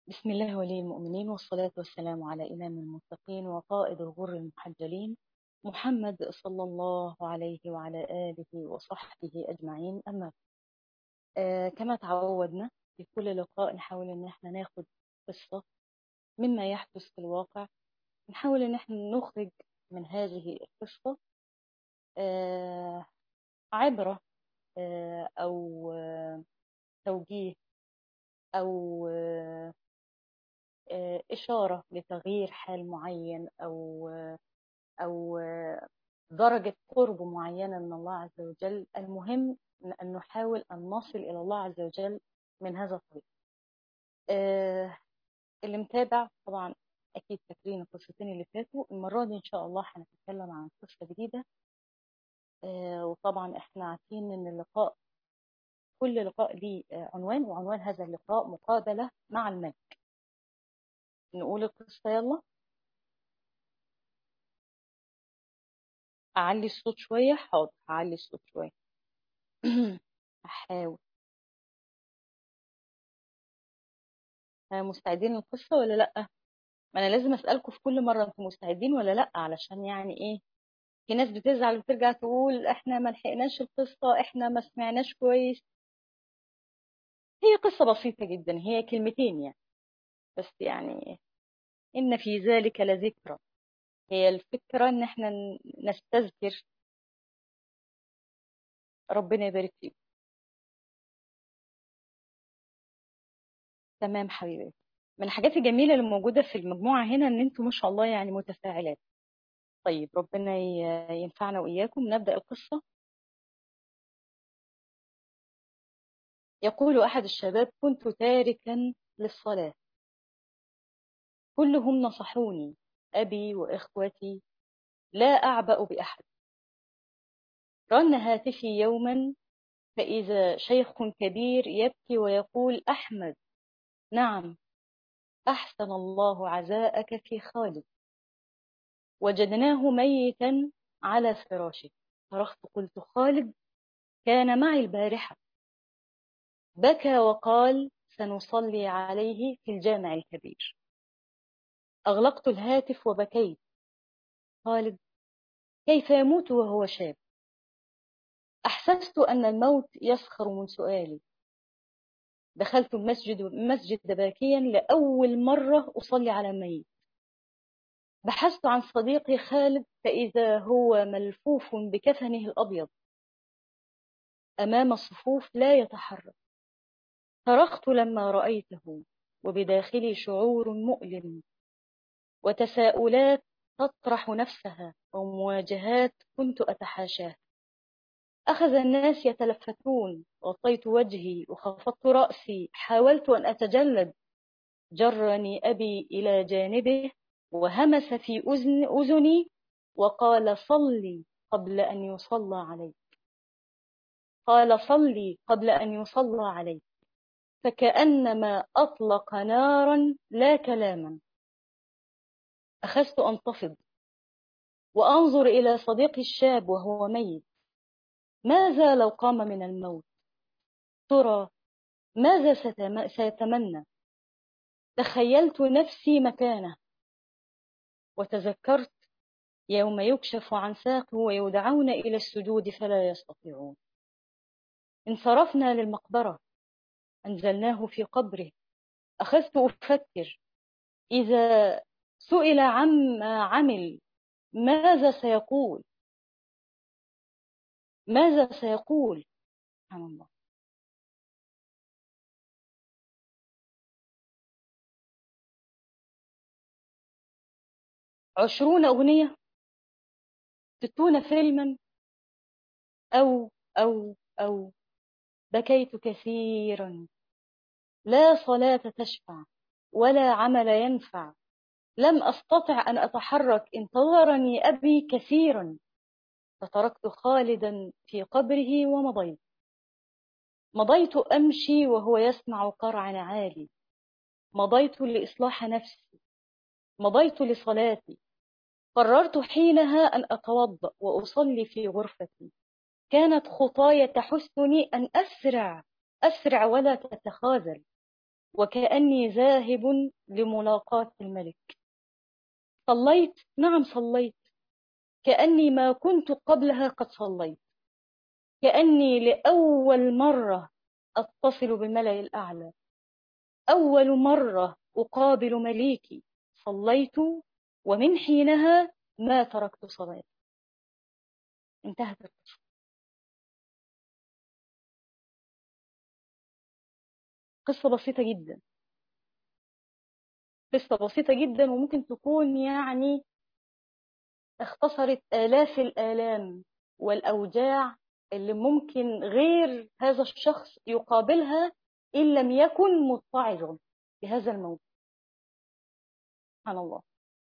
بسم الله ولي المؤمنين، والصلاة والسلام على إمام المتقين وقائد الغر المحجلين محمد صلى الله عليه وعلى آله وصحبه أجمعين. أما كما تعودنا في كل لقاء نحاول إن احنا ناخد قصة مما يحدث في الواقع، نحاول إن احنا نخرج من هذه القصة آه عبرة، أو توجيه، أو إشارة لتغيير حال معين، أو درجة قرب معينة من الله عز وجل. المهم أن نحاول أن نصل إلى الله عز وجل من هذا الطريق. اللي متابع طبعا أكيد فاكرين القصتين اللي فاتوا. المرة دي إن شاء الله هنتكلم عن قصة جديدة. وطبعا إحنا عارفين إن اللقاء، كل لقاء ليه عنوان، وعنوان هذا اللقاء مقابلة مع الملك. نقول القصة يلا. أعلي الصوت شوية، حاضر هعلي الصوت شوية. هحاول. مستعدين للقصة ولا لأ؟ ما أنا لازم أسألكم في كل مرة أنتم مستعدين ولا لأ، علشان يعني إيه، في ناس بتزعل وترجع تقول إحنا ما لحقناش القصة، إحنا ما سمعناش كويس. هي قصة بسيطة جدا، هي كلمتين يعني، بس يعني إن في ذلك لذكرى. هي الفكرة إن إحنا نستذكر. ربنا يبارك فيكم. تمام حبيبي. من الحاجات الجميلة اللي موجودة في المجموعة هنا إن أنتم ما شاء الله يعني متفاعلات. طيب ربنا ينفعنا وإياكم. نبدأ القصة. يقول أحد الشباب: كنت تاركا للصلاة، كلهم نصحوني، أبي وإخوتي، لا أعبأ بأحد. رن هاتفي يوما، فإذا شيخ كبير يبكي ويقول: أحمد، نعم، أحسن الله عزاءك في خالد، وجدناه ميتا على فراشه. صرخت قلت: خالد كان معي البارحة. بكى وقال: سنصلي عليه في الجامع الكبير. أغلقت الهاتف وبكيت. خالد كيف يموت وهو شاب؟ أحسست أن الموت يسخر من سؤالي. دخلت المسجد باكيا، لأول مرة أصلي على ميت. بحثت عن صديقي خالد، فإذا هو ملفوف بكفنه الأبيض أمام الصفوف لا يتحرك. صرخت لما رأيته، وبداخلي شعور مؤلم، وتساؤلات تطرح نفسها، ومواجهات كنت أتحاشاها. أخذ الناس يتلفتون، غطيت وجهي وخفضت رأسي، حاولت أن أتجلد. جرني أبي إلى جانبه وهمس في أذني وقال: صلي قبل أن يصلى عليك. قال: صلي قبل أن يصلى عليك. فكأنما أطلق نارا لا كلاما. أخذت أنتفض وأنظر إلى صديقي الشاب وهو ميت. ماذا لو قام من الموت؟ ترى ماذا سيتمنى؟ تخيلت نفسي مكانه، وتذكرت يوم يكشف عن ساقه ويدعون إلى السجود فلا يستطيعون. انصرفنا للمقبرة، أنزلناه في قبره. أخذت أفكر، إذا سئل عما عمل ماذا سيقول؟ ماذا سيقول؟ سبحان الله. 20 أغنية، 60 فيلما، أو بكيت كثيرا. لا صلاة تشفع ولا عمل ينفع. لم أستطع أن أتحرك، انتظرني أبي كثيرا. فتركت خالدا في قبره ومضيت. مضيت أمشي وهو يسمع قرع نعالي. مضيت لإصلاح نفسي، مضيت لصلاتي. قررت حينها أن أتوضأ وأصلي في غرفتي. كانت خطاي تحثني أن أسرع ولا تتخاذل. وكأني ذاهب لملاقاة الملك. صليت، نعم صليت، كأني ما كنت قبلها قد صليت، كأني لأول مرة أتصل بالملأ الأعلى، أول مرة أقابل مليكي. صليت، ومن حينها ما تركت صلاتي. انتهت القصة. قصة بسيطة جدا، قصة بسيطة جدا، وممكن تكون يعني اختصرت آلاف الآلام والأوجاع اللي ممكن غير هذا الشخص يقابلها إن لم يكن متعظا بهذا الموت. سبحان الله.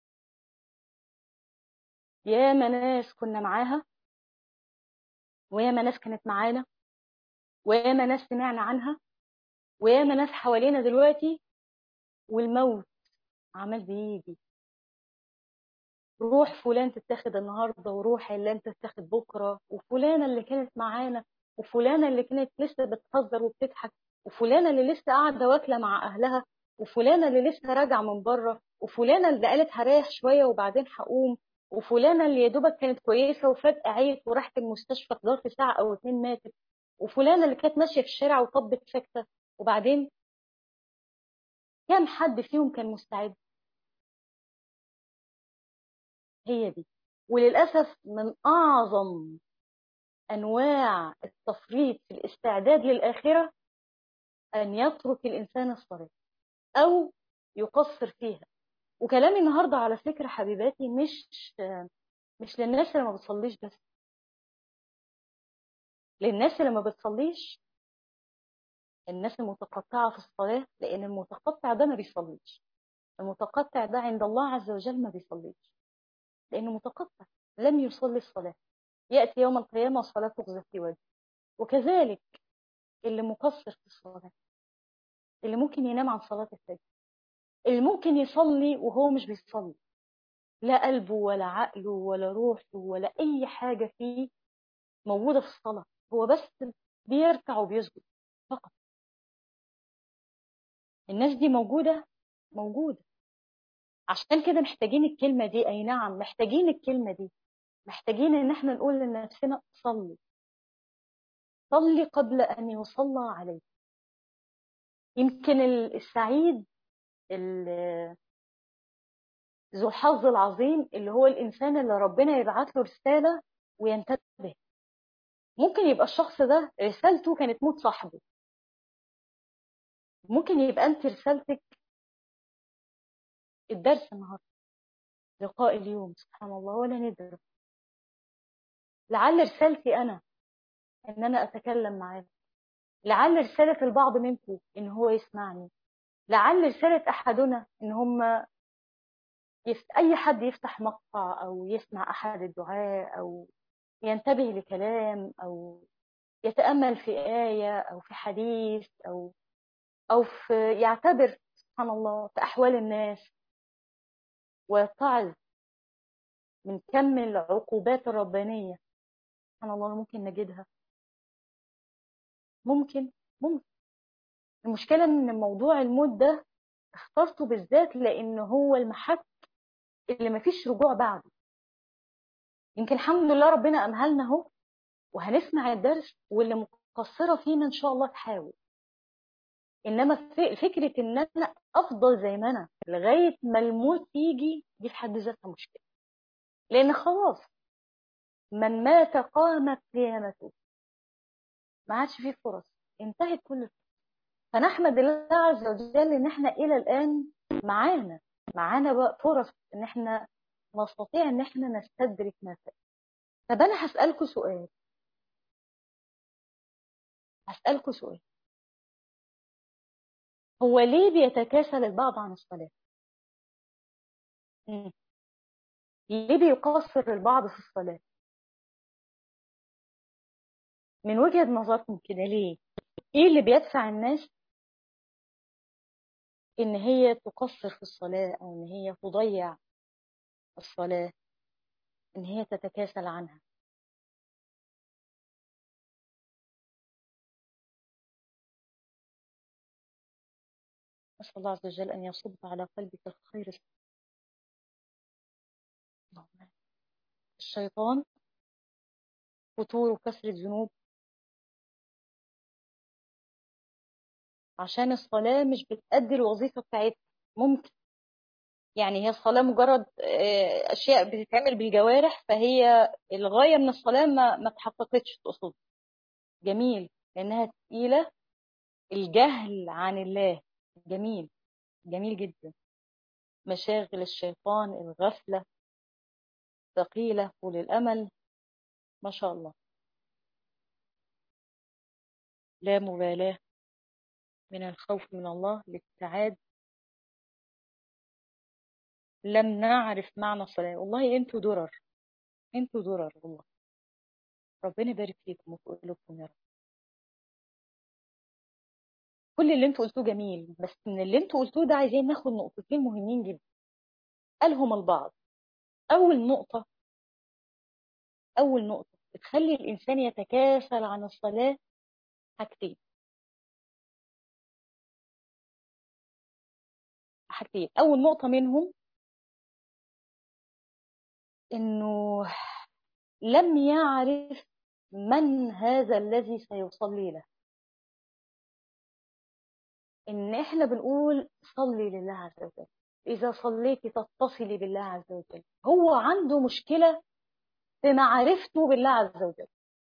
ياما ناس كنا معاها، وياما ناس كانت معانا، وياما ناس سمعنا عنها، وياما ناس حوالينا دلوقتي، والموت عمال بيجي. روح فلان تتاخد النهارده، وروح علان تتاخد بكره، وفلانه اللي كانت معانا، وفلانه اللي كانت لسه بتهزر وبتضحك، وفلانه اللي لسه قاعده واكله مع اهلها، وفلانه اللي لسه راجعه من بره، وفلانه اللي قالت هريح شويه وبعدين هقوم، وفلانه اللي يا دوبك كانت كويسه وفجاه عيت وراحت المستشفى في ظرف ساعه او اتنين ماتت، وفلانه اللي كانت ماشيه في الشارع وطبت سكته. وبعدين كم حد فيهم كان مستعد؟ هي دي. وللاسف من اعظم أنواع التفريط في الاستعداد للآخرة أن يترك الإنسان الصلاة أو يقصر فيها. وكلامي النهاردة على فكرة حبيباتي مش للناس اللي ما بتصليش بس، للناس اللي ما بتصليش، الناس المتقطعة في الصلاة، لأن المتقطع ده ما بيصليش. المتقطع ده عند الله عز وجل ما بيصليش، لأنه متقطع لم يصلي الصلاة، يأتي يوم القيامة والصلاة تغزى في وجهه. وكذلك اللي مقصر في الصلاة، اللي ممكن ينام عن صلاة الفجر، اللي ممكن يصلي وهو مش بيصلي، لا قلبه ولا عقله ولا روحه ولا أي حاجة فيه موجودة في الصلاة، هو بس بيركع وبيسجد فقط. الناس دي موجودة، موجودة. عشان كده محتاجين الكلمة دي، أي نعم محتاجين الكلمة دي، محتاجين إن احنا نقول لنفسنا صلي، صلي قبل أن يصلى عليك. يمكن السعيد ذو الحظ العظيم اللي هو الإنسان اللي ربنا يبعت له رسالة وينتبه. ممكن يبقى الشخص ده رسالته كانت موت صاحبه، ممكن يبقى انت رسالتك الدرس النهارده، لقاء اليوم، سبحان الله ولا ندري. لعل رسالتي انا ان انا اتكلم معاه، لعل رسالة البعض منكم ان هو يسمعني، لعل رسالة احدنا ان هم اي حد يفتح مقطع او يسمع احد الدعاء او ينتبه لكلام او يتأمل في آية او في حديث او في يعتبر سبحان الله في احوال الناس، ويتعظ من كم العقوبات الربانية سبحان الله ممكن نجدها. ممكن. المشكلة ان موضوع الموت ده اخترته بالذات لان هو المحك اللي مفيش رجوع بعده. يمكن الحمد لله ربنا امهلنا اهو، وهنسمع الدرس، واللي مقصرة فينا ان شاء الله تحاول. انما فكرة ان انا افضل زي ما انا لغاية ما الموت يجي، دي في حد ذاتها مشكلة، لان خلاص من مات قامت قيامته، ما عادش فيه فرص، انتهت كل الفرص. فنحمد الله عز وجل ان احنا الى الان معانا بقى فرص ان احنا نستطيع ان احنا نستدرك ما فات. طب انا هسألكوا سؤال، هو ليه بيتكاسل البعض عن الصلاة؟ مم. ليه بيقصر البعض في الصلاة؟ من وجهة نظركم كده ليه؟ ايه اللي بيدفع الناس ان هي تقصر في الصلاة، او ان هي تضيع الصلاة، ان هي تتكاسل عنها؟ أسأل الله عز وجل أن يصب على قلبك الخير. الشيطان فتور وكسر الذنوب، عشان الصلاة مش بتأدي الوظيفة بتاعتها. ممكن يعني هي الصلاة مجرد أشياء بتتعمل بالجوارح، فهي الغاية من الصلاة ما تحققتش تقصد. جميل، لأنها تقيلة. الجهل عن الله جميل، جميل جدا. مشاغل الشيطان، الغفلة ثقيلة، طول الأمل، ما شاء الله. لا مبالاة، من الخوف من الله للسعادة. لم نعرف معنى الصلاة. والله انتوا درر، انتوا درر والله. ربنا يبارك فيكم وفي قلوبكم يا رب. كل اللي انتوا قلتوه جميل، بس من اللي انتوا قلتوه ده عايزين ناخد نقطتين مهمين جدا قالهم البعض. أول نقطة، أول نقطة بتخلي الإنسان يتكاسل عن الصلاة حاجتين. حاجتين، أول نقطة منهم إنه لم يعرف من هذا الذي سيصلي له. إن إحنا بنقول صلي لله عز وجل، إذا صليت تتصلي بالله عز وجل. هو عنده مشكلة في معرفته بالله عز وجل،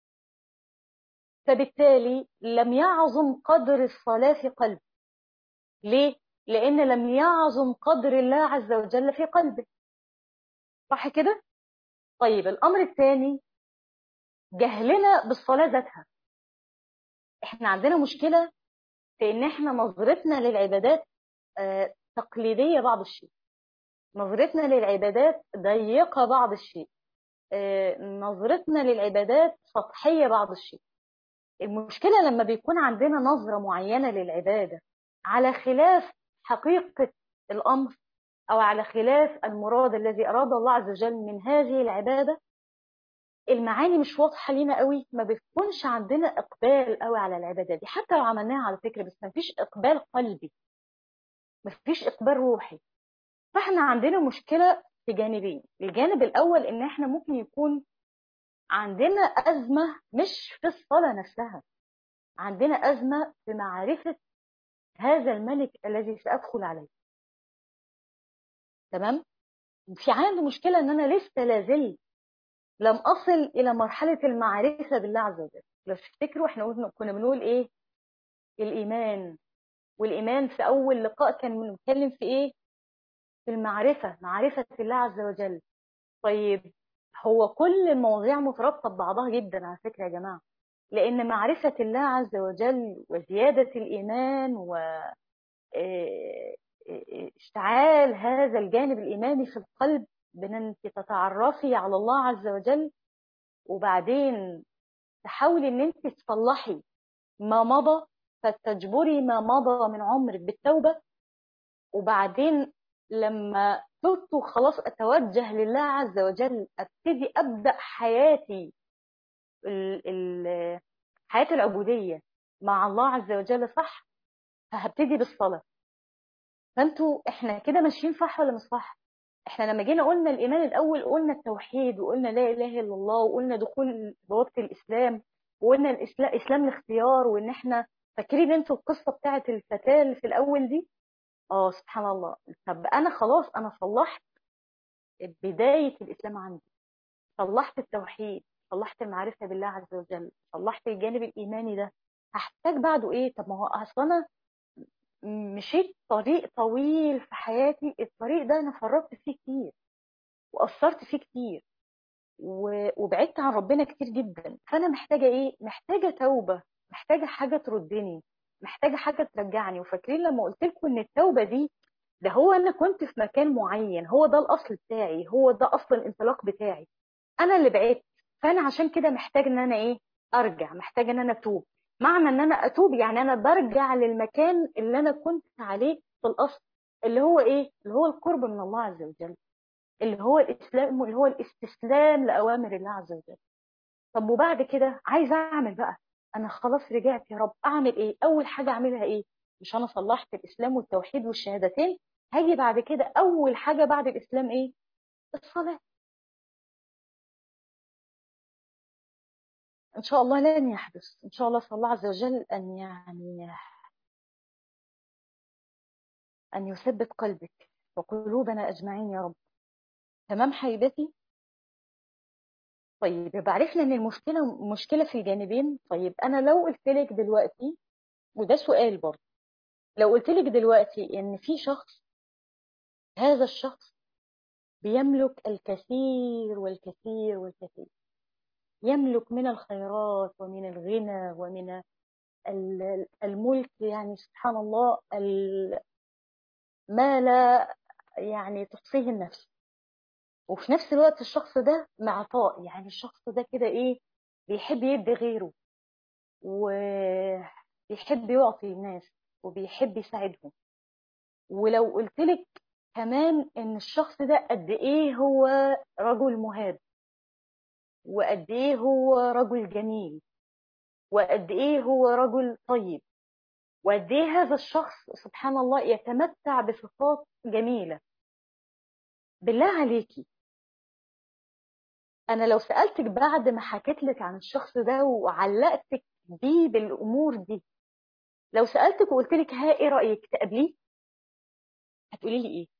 فبالتالي لم يعظم قدر الصلاة في قلبه. ليه؟ لأن لم يعظم قدر الله عز وجل في قلبه. صح كده؟ طيب الأمر الثاني، جهلنا بالصلاة ذاتها. إحنا عندنا مشكلة في إن إحنا نظرتنا للعبادات تقليدية بعض الشيء، نظرتنا للعبادات ضيقة بعض الشيء، نظرتنا للعبادات سطحية بعض الشيء. المشكلة لما بيكون عندنا نظرة معينة للعبادة على خلاف حقيقة الأمر، أو على خلاف المراد الذي أراد الله عز وجل من هذه العبادة، المعاني مش واضحة لينا قوي، ما بتكونش عندنا إقبال قوي على العبادة دي، حتى لو عملناها على فكرة، بس ما فيش إقبال قلبي، ما فيش إقبال روحي. فإحنا عندنا مشكلة في جانبين. الجانب الأول إن إحنا ممكن يكون عندنا أزمة مش في الصلاة نفسها، عندنا أزمة في معرفة هذا الملك الذي سأدخل عليه. تمام؟ في عندي مشكلة إن أنا لسه لازلت لم أصل إلى مرحلة المعرفة بالله عز وجل. لو تفتكروا إحنا كنا بنقول إيه؟ الإيمان. والإيمان في أول لقاء كان بنتكلم في إيه؟ في المعرفة، معرفة الله عز وجل. طيب هو كل المواضيع مترابطة ببعضها جدا على فكرة يا جماعة، لأن معرفة الله عز وجل وزيادة الإيمان واشتعال هذا الجانب الإيماني في القلب، بأن أنت تتعرفي على الله عز وجل، وبعدين تحاولي أن أنت تصلحي ما مضى، فتجبري ما مضى من عمرك بالتوبة. وبعدين لما تبت خلاص أتوجه لله عز وجل، أبتدي أبدأ حياتي حياة العبودية مع الله عز وجل، صح؟ فهبتدي بالصلاة. فانتوا احنا كده ماشيين صح ولا مش صح؟ احنا لما جينا قلنا الإيمان الأول، قلنا التوحيد، وقلنا لا إله إلا الله، وقلنا دخول بوابة الإسلام، وقلنا الإسلام الاختيار، وإن احنا فاكرين انتوا القصة بتاعت الفتاة اللي في الأول دي؟ سبحان الله. طب أنا خلاص أنا صلحت بداية الإسلام عندي، صلحت التوحيد، صلحت المعرفة بالله عز وجل، صلحت الجانب الإيماني ده. هحتاج بعده إيه؟ طب ما هو أصلا أنا مشيت طريق طويل في حياتي، الطريق ده أنا فرطت فيه كتير وقصرت فيه كتير وبعدت عن ربنا كتير جدا. فأنا محتاجة إيه؟ محتاجة توبة، محتاجة حاجة تردني، محتاجة حاجة ترجعني. وفاكرين لما قلت لكم إن التوبة دي، ده هو أنا كنت في مكان معين، هو ده الأصل بتاعي، هو ده أصل الانطلاق بتاعي، انا اللي بعدت. فانا عشان كده محتاج ان انا ايه؟ ارجع، محتاج ان انا اتوب. معنى ان انا اتوب يعني انا برجع للمكان اللي انا كنت عليه في الاصل، اللي هو ايه؟ اللي هو القرب من الله عز وجل، اللي هو الاسلام، واللي هو الاستسلام لاوامر الله عز وجل. طب وبعد كده عايزه اعمل بقى، انا خلاص رجعت يا رب، اعمل ايه؟ اول حاجه اعملها ايه؟ مش أنا صلحت الإسلام والتوحيد والشهادتين، هاجي بعد كده أول حاجة بعد الإسلام إيه؟ الصلاة. إن شاء الله لن يحدث، إن شاء الله، صلى الله عز وجل أن يثبت قلبك وقلوبنا أجمعين يا رب. تمام حبيبتي؟ طيب يبقى عرفنا إن المشكلة مشكلة في الجانبين. طيب أنا لو قلت لك دلوقتي، وده سؤال برضه، لو قلت لك دلوقتي إن في شخص، هذا الشخص بيملك الكثير والكثير والكثير، يملك من الخيرات ومن الغنى ومن الملك، يعني سبحان الله، ما لا يعني تحصيه النفس. وفي نفس الوقت الشخص ده معطاء، يعني الشخص ده كده ايه، بيحب يدي غيره، وبيحب يعطي الناس، وبيحب يساعدهم. ولو قلت لك كمان ان الشخص ده قد ايه هو رجل مهاب، وقد ايه هو رجل جميل، وقد ايه هو رجل طيب، وقد ايه هذا الشخص سبحان الله يتمتع بصفات جميلة، بالله عليكي، انا لو سألتك بعد ما حكيت لك عن الشخص ده وعلقتك بيه بالامور دي، لو سألتك وقلت لك ها ايه رأيك تقابليه، هتقولي لي ايه؟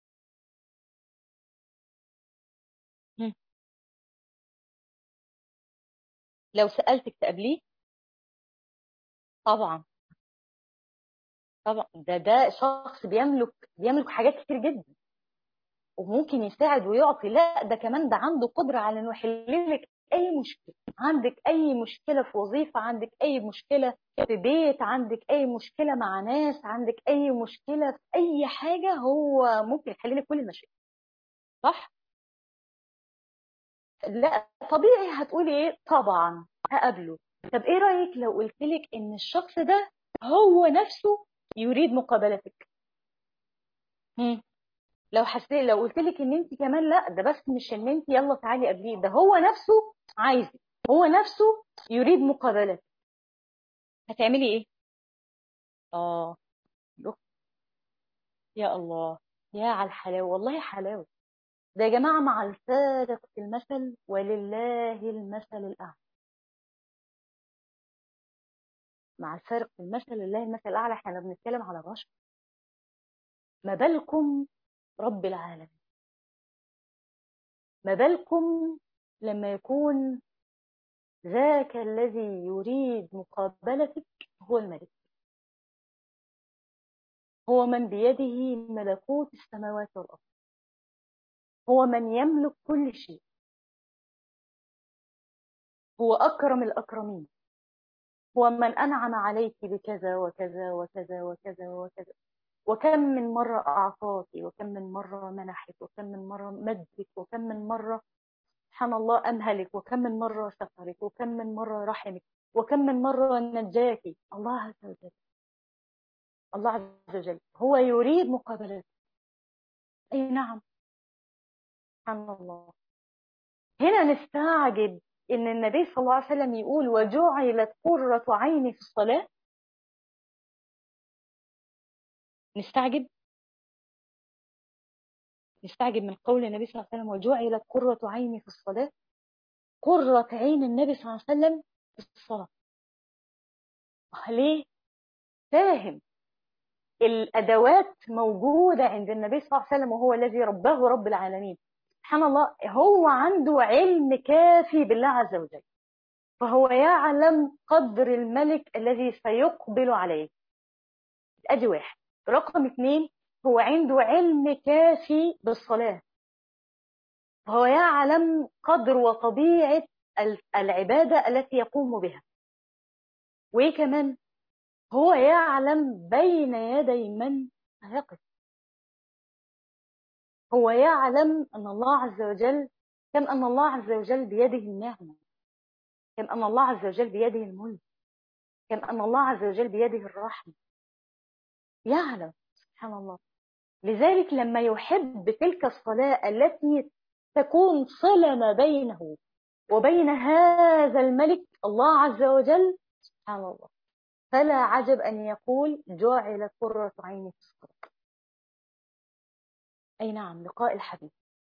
هم. لو سألتك تقابليه؟ طبعا. طبعا ده شخص بيملك حاجات كتير جدا، وممكن يساعد ويعطي. لا ده كمان ده عنده قدرة على انه يحل لك اي مشكلة. عندك اي مشكلة في وظيفة، عندك اي مشكلة في بيت، عندك اي مشكلة مع ناس، عندك اي مشكلة في اي حاجة، هو ممكن يحل لك كل المشاكل. صح؟ لا طبيعي هتقولي ايه؟ طبعا هقابله. طب ايه رأيك لو قلت لك ان الشخص ده هو نفسه يريد مقابلتك؟ هم. لو قلت لك ان انت كمان، لا ده بس مش ان انت يلا تعالي قبليه، ده هو نفسه عايزك، هو نفسه يريد مقابلتك، هتعملي ايه؟ اه. لو- يا الله، يا على الحلاوه، والله حلاوه. ده يا جماعه مع الفارق في المثل ولله المثل الاعلى. مع الفارق في المثل لله المثل الاعلى، احنا بنتكلم على بشر، ما بالكم رب العالمين؟ ما بالكم لما يكون ذاك الذي يريد مقابلتك هو الملك، هو من بيده ملكوت السماوات والأرض، هو من يملك كل شيء، هو أكرم الأكرمين، هو من أنعم عليك بكذا وكذا وكذا وكذا وكذا، وكم من مرة أعطاك، وكم من مرة منحك، وكم من مرة مدك، وكم من مرة سبحان الله أمهلك، وكم من مرة سفرك، وكم من مرة رحمك، وكم من مرة نجاك. الله عز وجل، الله عز وجل هو يريد مقابلتك. أي نعم، سبحان الله. هنا نستعجب إن النبي صلى الله عليه وسلم يقول وجعلت قرة عيني في الصلاة. نستعجب، نستعجب من قول النبي صلى الله عليه وسلم وجعلت قرة عيني في الصلاة. قرة عين النبي صلى الله عليه وسلم في الصلاة. ليه؟ فاهم، الأدوات موجودة عند النبي صلى الله عليه وسلم، وهو الذي رباه رب العالمين. سبحان الله، هو عنده علم كافي بالله عز وجل، فهو يعلم قدر الملك الذي سيقبل عليه. ادي واحد. رقم اثنين، هو عنده علم كافي بالصلاة، فهو يعلم قدر وطبيعة العبادة التي يقوم بها. وايه كمان؟ هو يعلم بين يدي من هيقف. هو يعلم ان الله عز وجل، كم ان الله عز وجل بيده النعمة، كم ان الله عز وجل بيده الملك، كم ان الله عز وجل بيده الرحمة. يعلم، سبحان الله. لذلك لما يحب تلك الصلاة التي تكون صلة ما بينه وبين هذا الملك الله عز وجل، سبحان الله، فلا عجب أن يقول جعلت قرة عيني في الصلاة. أي نعم، لقاء الحبيب.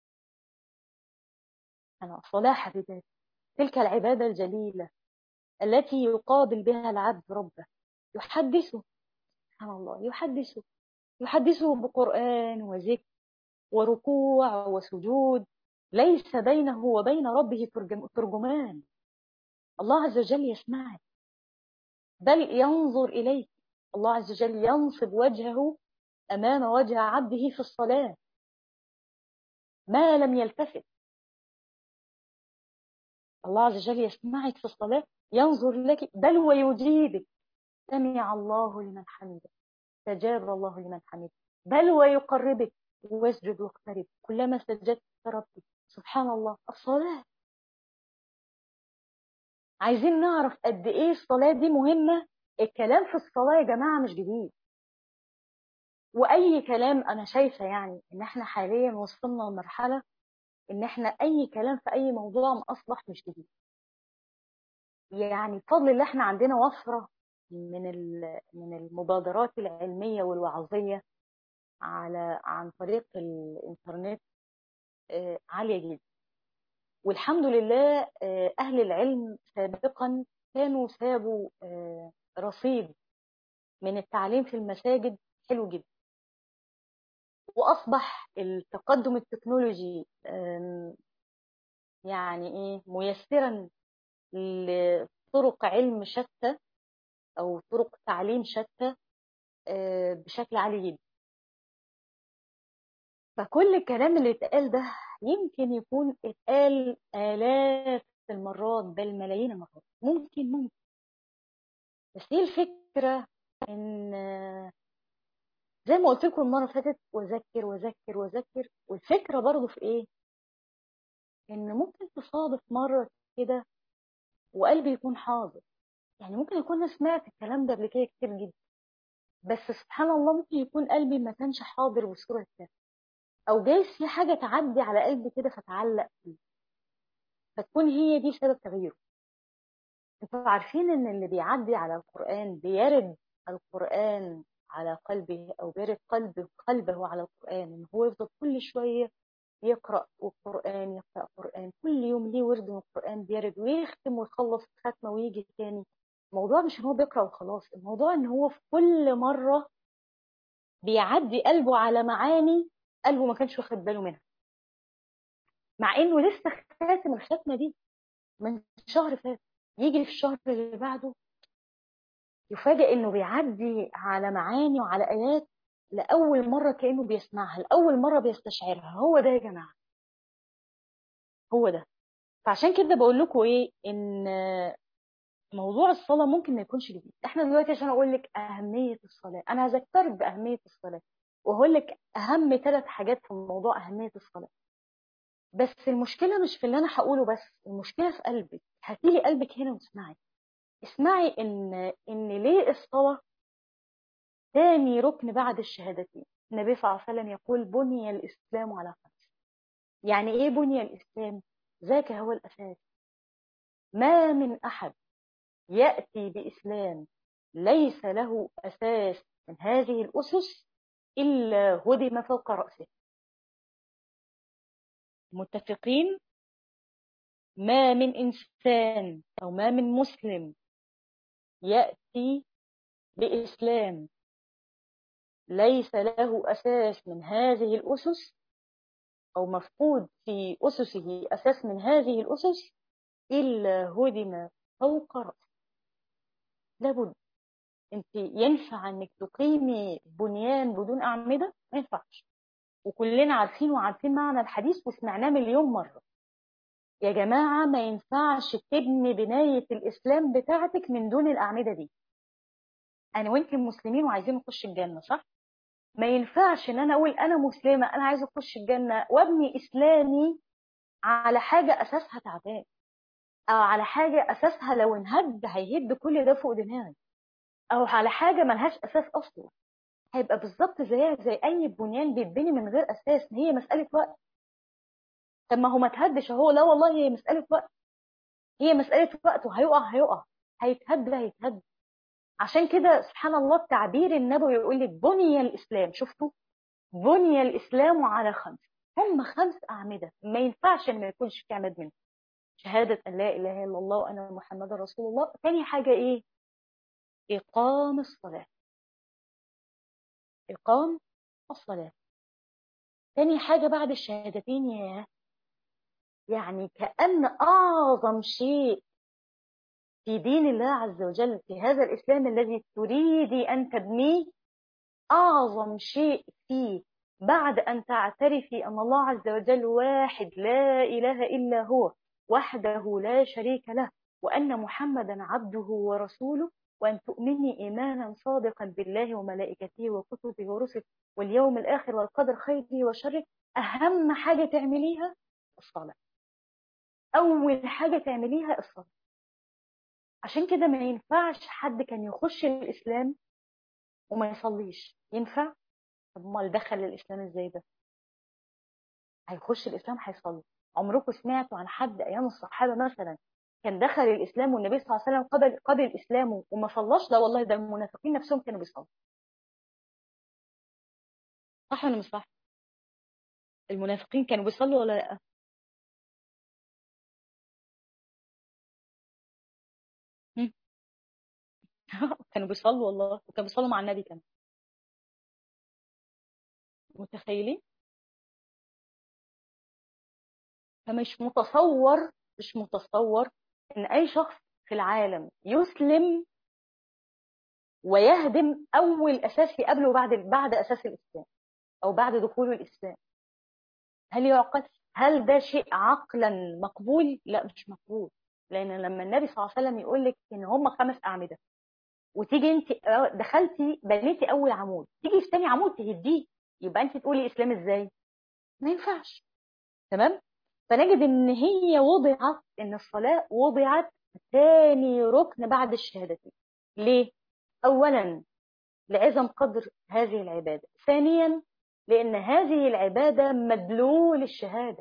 أنا الصلاة حبيباتي تلك العبادة الجليلة التي يقابل بها العبد ربه، يحدثه، سبحان الله، يحدثه بقرآن وذكر وركوع وسجود، ليس بينه وبين ربه ترجمان. الله عز وجل يسمعك، بل ينظر إليك. الله عز وجل ينصب وجهه أمام وجه عبده في الصلاة ما لم يلتفت. الله عز وجل يسمعك في الصلاة، ينظر لك، بل ويجيبك. سمع الله لمن حمده، استجاب الله لمن حمده، بل ويقربك واسجد واقترب كلما سجدت ربك. سبحان الله. الصلاة، عايزين نعرف قد ايه الصلاة دي مهمة. الكلام في الصلاة يا جماعة مش جديد، واي كلام انا شايفة يعني ان احنا حاليا وصلنا لمرحلة ان احنا اي كلام في اي موضوع اصبح مش جديد. يعني بفضل الله احنا عندنا وفرة من المبادرات العلمية والوعظية عن طريق الانترنت، عالية جدا. والحمد لله أهل العلم سابقا كانوا سابوا رصيد من التعليم في المساجد حلو جدا. وأصبح التقدم التكنولوجي يعني إيه ميسرا لطرق علم شتى أو طرق تعليم شتى بشكل عالي جدا. فكل الكلام اللي اتقال ده يمكن يكون اتقال آلاف المرات بل ملايين المرات، ممكن. بس هي الفكرة ان زي ما قلت لكم المرة اللي فاتت، وذكر وذكر وذكر. والفكرة برضو في ايه؟ ان ممكن تصادف مرة كده وقلبي يكون حاضر. يعني ممكن يكون انا سمعت الكلام ده قبل كده كتير جدا، بس سبحان الله ممكن يكون قلبي ما كانش حاضر بصورة كده، او جايز في حاجة تعدي على قلبي كده فتعلق فيه، فتكون هي دي سبب تغييره. انتوا عارفين ان اللي بيعدي على القرآن بيرد القرآن على قلبه، او بيرد قلبه على القرآن، ان هو يفضل كل شوية يقرأ القرآن، يقرأ قرآن كل يوم، ليه ورد من القرآن بيرد ويختم ويخلص ختمة ويجي تاني. الموضوع مش ان هو بيقرأ وخلاص، الموضوع ان هو في كل مرة بيعدي قلبه على معاني قلبه ما كانش واخد باله منها، مع انه لسه خاتم الختمة دي من شهر فات. يجي في الشهر اللي بعده يفاجئ انه بيعدي على معاني وعلى ايات لاول مره كانه بيسمعها، لاول مره بيستشعرها. هو ده يا جماعه، هو ده. فعشان كده بقول لكم ايه، ان موضوع الصلاه ممكن ما يكونش جديد. احنا دلوقتي عشان اقول لك اهميه الصلاه، انا هذكرك باهميه الصلاه واقول لك اهم 3 حاجات في موضوع اهميه الصلاه. بس المشكله مش في اللي انا هقوله، بس المشكله في قلبك. هاتيلي قلبك هنا واسمعي. اسمعي ان ليه الصلاه ثاني ركن بعد الشهادتين. النبي صلى الله عليه وسلم يقول بني الإسلام على 5. يعني إيه بني الإسلام؟ ذاك هو الأساس. ما من أحد يأتي بإسلام ليس له أساس من هذه الأسس إلا هدم فوق رأسه. متفقين؟ ما من إنسان أو ما من مسلم يأتي بإسلام ليس له أساس من هذه الأسس، أو مفقود في أسسه أساس من هذه الأسس، إلا هدم فوق رأسه. لابد. أنت ينفع أنك تقيمي بنيان بدون أعمدة؟ ما ينفعش. وكلنا عارفين وعارفين معنى الحديث وسمعناه مليون مرة. يا جماعة ما ينفعش تبني بناية الإسلام بتاعتك من دون الأعمدة دي. أنا وأنت مسلمين وعايزين نخش الجنة، صح؟ ما ينفعش إن أنا أقول أنا مسلمة أنا عايزة أخش الجنة وأبني إسلامي على حاجة أساسها تعبان، أو على حاجة أساسها لو انهد هيهد كل ده فوق دماغي، أو على حاجة ملهاش أساس أصلا. هيبقى بالظبط زيها زي أي بنيان بيتبني من غير أساس. هي مسألة وقت. طب ما هو ما تهدش أهو. لا والله هي مسألة وقت، هي مسألة وقت، وهيقع هيقع، هيتهد هيتهد. عشان كده سبحان الله التعبير النبوي يقول لك بني الإسلام، شفتوا؟ بني الإسلام على 5، هم 5 أعمدة ما ينفعش إن ما يكونش في عماد منهم. شهادة أن لا إله إلا الله وأن محمد رسول الله. تاني حاجة إيه؟ إقام الصلاة. إقام الصلاة. تاني حاجة بعد الشهادتين، يعني كأن أعظم شيء في دين الله عز وجل، في هذا الإسلام الذي تريدي أن تبنيه، أعظم شيء فيه بعد أن تعترفي أن الله عز وجل واحد لا إله إلا هو وحده لا شريك له، وأن محمدا عبده ورسوله، وأن تؤمني إيمانا صادقا بالله وملائكته وكتبه ورسله واليوم الآخر والقدر خيره وشره. أهم حاجة تعمليها الصلاة. أول حاجة تعمليها الصلاة. عشان كده ما ينفعش حد كان يخش الإسلام وما يصليش. ينفع؟ طب امال دخل الإسلام إزاي ده؟ هيخش الإسلام هيصلي. عمركم سمعتوا عن حد أيام الصحابة مثلا كان دخل الإسلام والنبي صلى الله عليه وسلم قبل إسلامه وما صلاش؟ لا والله، ده المنافقين نفسهم كانوا بيصلوا. صح ولا مش صح؟ المنافقين كانوا بيصلوا ولا لا؟ هم؟ كانوا بيصلوا والله، وكانوا بيصلوا مع النبي كمان. متخيلين؟ فمش متصور، مش متصور ان اي شخص في العالم يسلم ويهدم اول اساس يقابله بعد اساس الاسلام او بعد دخول الاسلام. هل يعقل؟ هل ده شيء عقلا مقبول؟ لا مش مقبول. لان لما النبي صلى الله عليه وسلم يقول لك ان هم 5 اعمده، وتيجي انت دخلتي بنيتي اول عمود، تيجي في ثاني عمود تهديه، يبقى انت تقولي اسلام ازاي؟ ما ينفعش. تمام. فنجد ان هي وضعت، ان الصلاه وضعت ثاني ركن بعد الشهادتين. ليه؟ اولا لعظم قدر هذه العباده، ثانيا لان هذه العباده مدلول الشهاده.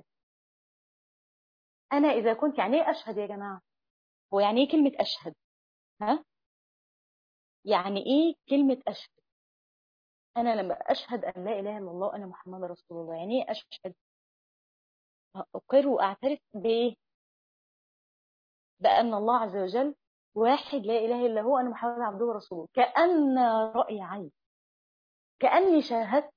انا اذا كنت، يعني ايه اشهد يا جماعه؟ هو يعني ايه كلمه اشهد؟ ها؟ يعني ايه كلمه اشهد؟ انا لما اشهد ان لا اله الا الله وان محمد رسول الله، يعني ايه اشهد؟ اقر واعترف بايه؟ بان الله عز وجل واحد لا اله الا هو، انا محمد عبده ورسوله، كأن رأي عين، كأني شاهدت،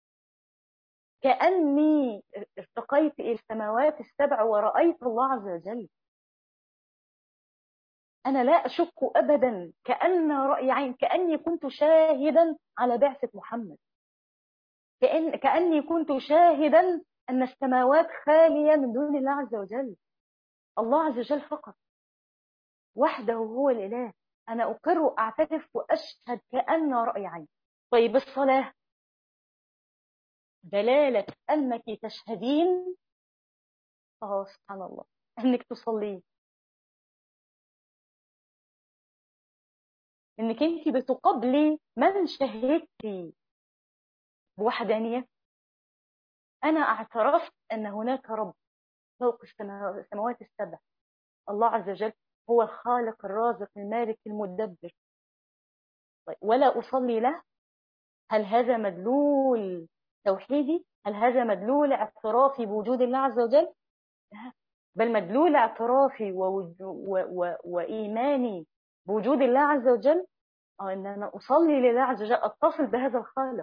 كأني ارتقيت إلى السماوات السبع ورأيت الله عز وجل. أنا لا أشك أبدا، كأن رأي عين، كأني كنت شاهدا على بعثة محمد، كأني كنت شاهدا أن السماوات خالية من دون الله عز وجل. الله عز وجل فقط وحده هو الإله. أنا أقر وأعترف وأشهد كأن رأي عين. طيب الصلاة، دلالة أنك تشهدين، سبحان الله، أنك تصلين، أنك أنت بتقبلي من شهدتي بوحدانية. أنا اعترفت أن هناك رب فوق السماوات السبع، الله عز وجل هو الخالق الرازق المالك المدبر. طيب ولا أصلي له؟ هل هذا مدلول توحيدي؟ هل هذا مدلول اعترافي بوجود الله عز وجل؟ لا، بل مدلول اعترافي وإيماني بوجود الله عز وجل ان انا اصلي لله عز وجل، اتصل بهذا الخالق،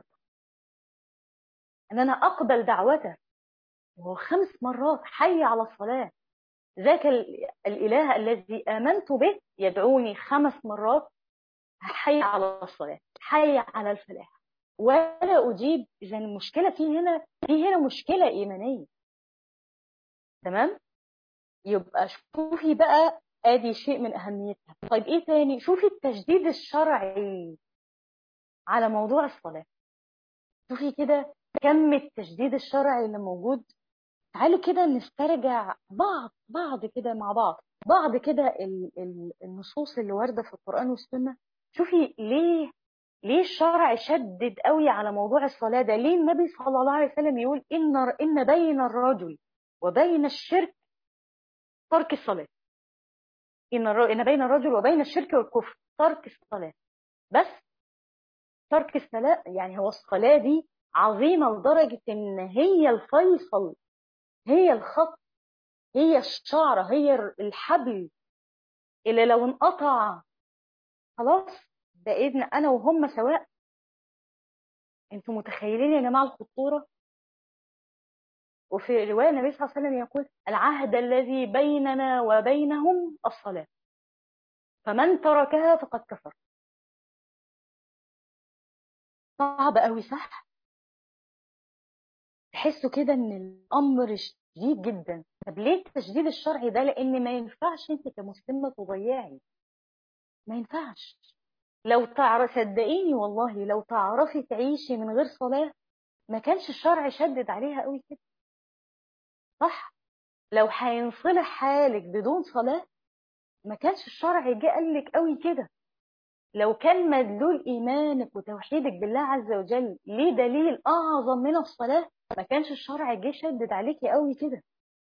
ان انا اقبل دعوته، وهو 5 مرات حي على الصلاة. ذاك الاله الذي امنت به يدعوني 5 مرات حي على الصلاة، حي على الفلاح، ولا اجيب. اذا المشكلة في هنا مشكلة ايمانية. تمام. يبقى شوفي بقى، ادي شيء من اهميتها. طيب ايه تاني؟ شوفي التجديد الشرعي على موضوع الصلاة. شوفي كده كم التجديد الشرعي اللي موجود. تعالوا كده نسترجع بعض كده مع بعض كده النصوص اللي واردة في القرآن والسنة. شوفي ليه الشرع شدد قوي على موضوع الصلاة ده؟ ليه النبي صلى الله عليه وسلم يقول إن بين الرجل وبين الشرك ترك الصلاة. إن بين الرجل وبين الشرك والكفر ترك الصلاة. بس ترك الصلاة يعني، هو الصلاة دي عظيمة لدرجة إن هي الفيصل، هي الخط، هي الشعرة، هي الحبل اللي لو انقطع خلاص بقينا أنا وهم سواء. أنتوا متخيلين يا جماعة الخطورة؟ وفي رواية النبي صلى الله عليه وسلم يقول العهد الذي بيننا وبينهم الصلاة، فمن تركها فقد كفر. صعب قوي صح؟ تحسوا كده ان الامر شديد جدا. طب ليه التشديد الشرعي ده؟ لان ما ينفعش انت كمسلمه تضيعي، ما ينفعش. لو تعرف صدقيني والله لو تعرفي تعيشي من غير صلاه ما كانش الشرع شدد عليها قوي كده، صح؟ لو هينصلح حالك بدون صلاه ما كانش الشرع جه قال لك قوي كده. لو كان مدلول ايمانك وتوحيدك بالله عز وجل ليه دليل اعظم من الصلاه ما كانش الشرع جه شدد عليكي قوي كده،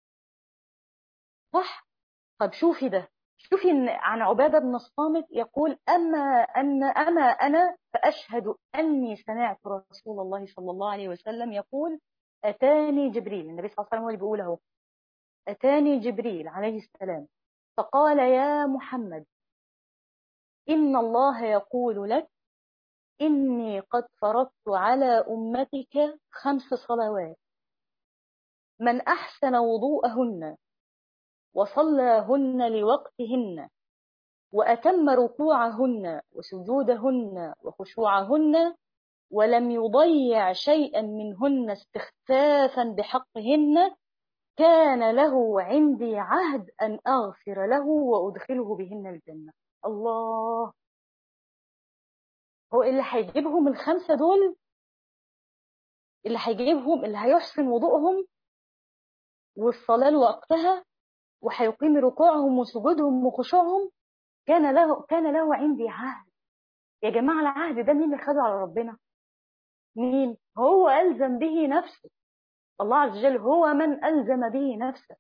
صح؟ طب شوفي ده، شوفي إن عن عبادة بن الصامت يقول أما أنا فأشهد أني سمعت رسول الله صلى الله عليه وسلم يقول أتاني جبريل، النبي صلى الله عليه وسلم هو اللي بيقول اهو، أتاني جبريل عليه السلام فقال يا محمد إن الله يقول لك إني قد فرضت على أمتك 5 صلوات، من أحسن وضوءهن وصلىهن لوقتهن وأتم ركوعهن وسجودهن وخشوعهن ولم يضيع شيئا منهن استخفافا بحقهن كان له عندي عهد أن أغفر له وأدخله بهن الجنة. الله، هو اللي هيجيبهم ال5 دول، اللي هيجيبهم اللي هيحسن وضوءهم والصلاة لوقتها وهيقيم ركوعهم وسجودهم وخشوعهم، كان له عندي عهد. يا جماعة العهد ده مين اللي خده على ربنا؟ مين؟ هو ألزم به نفسه، الله عز وجل هو من ألزم به نفسه،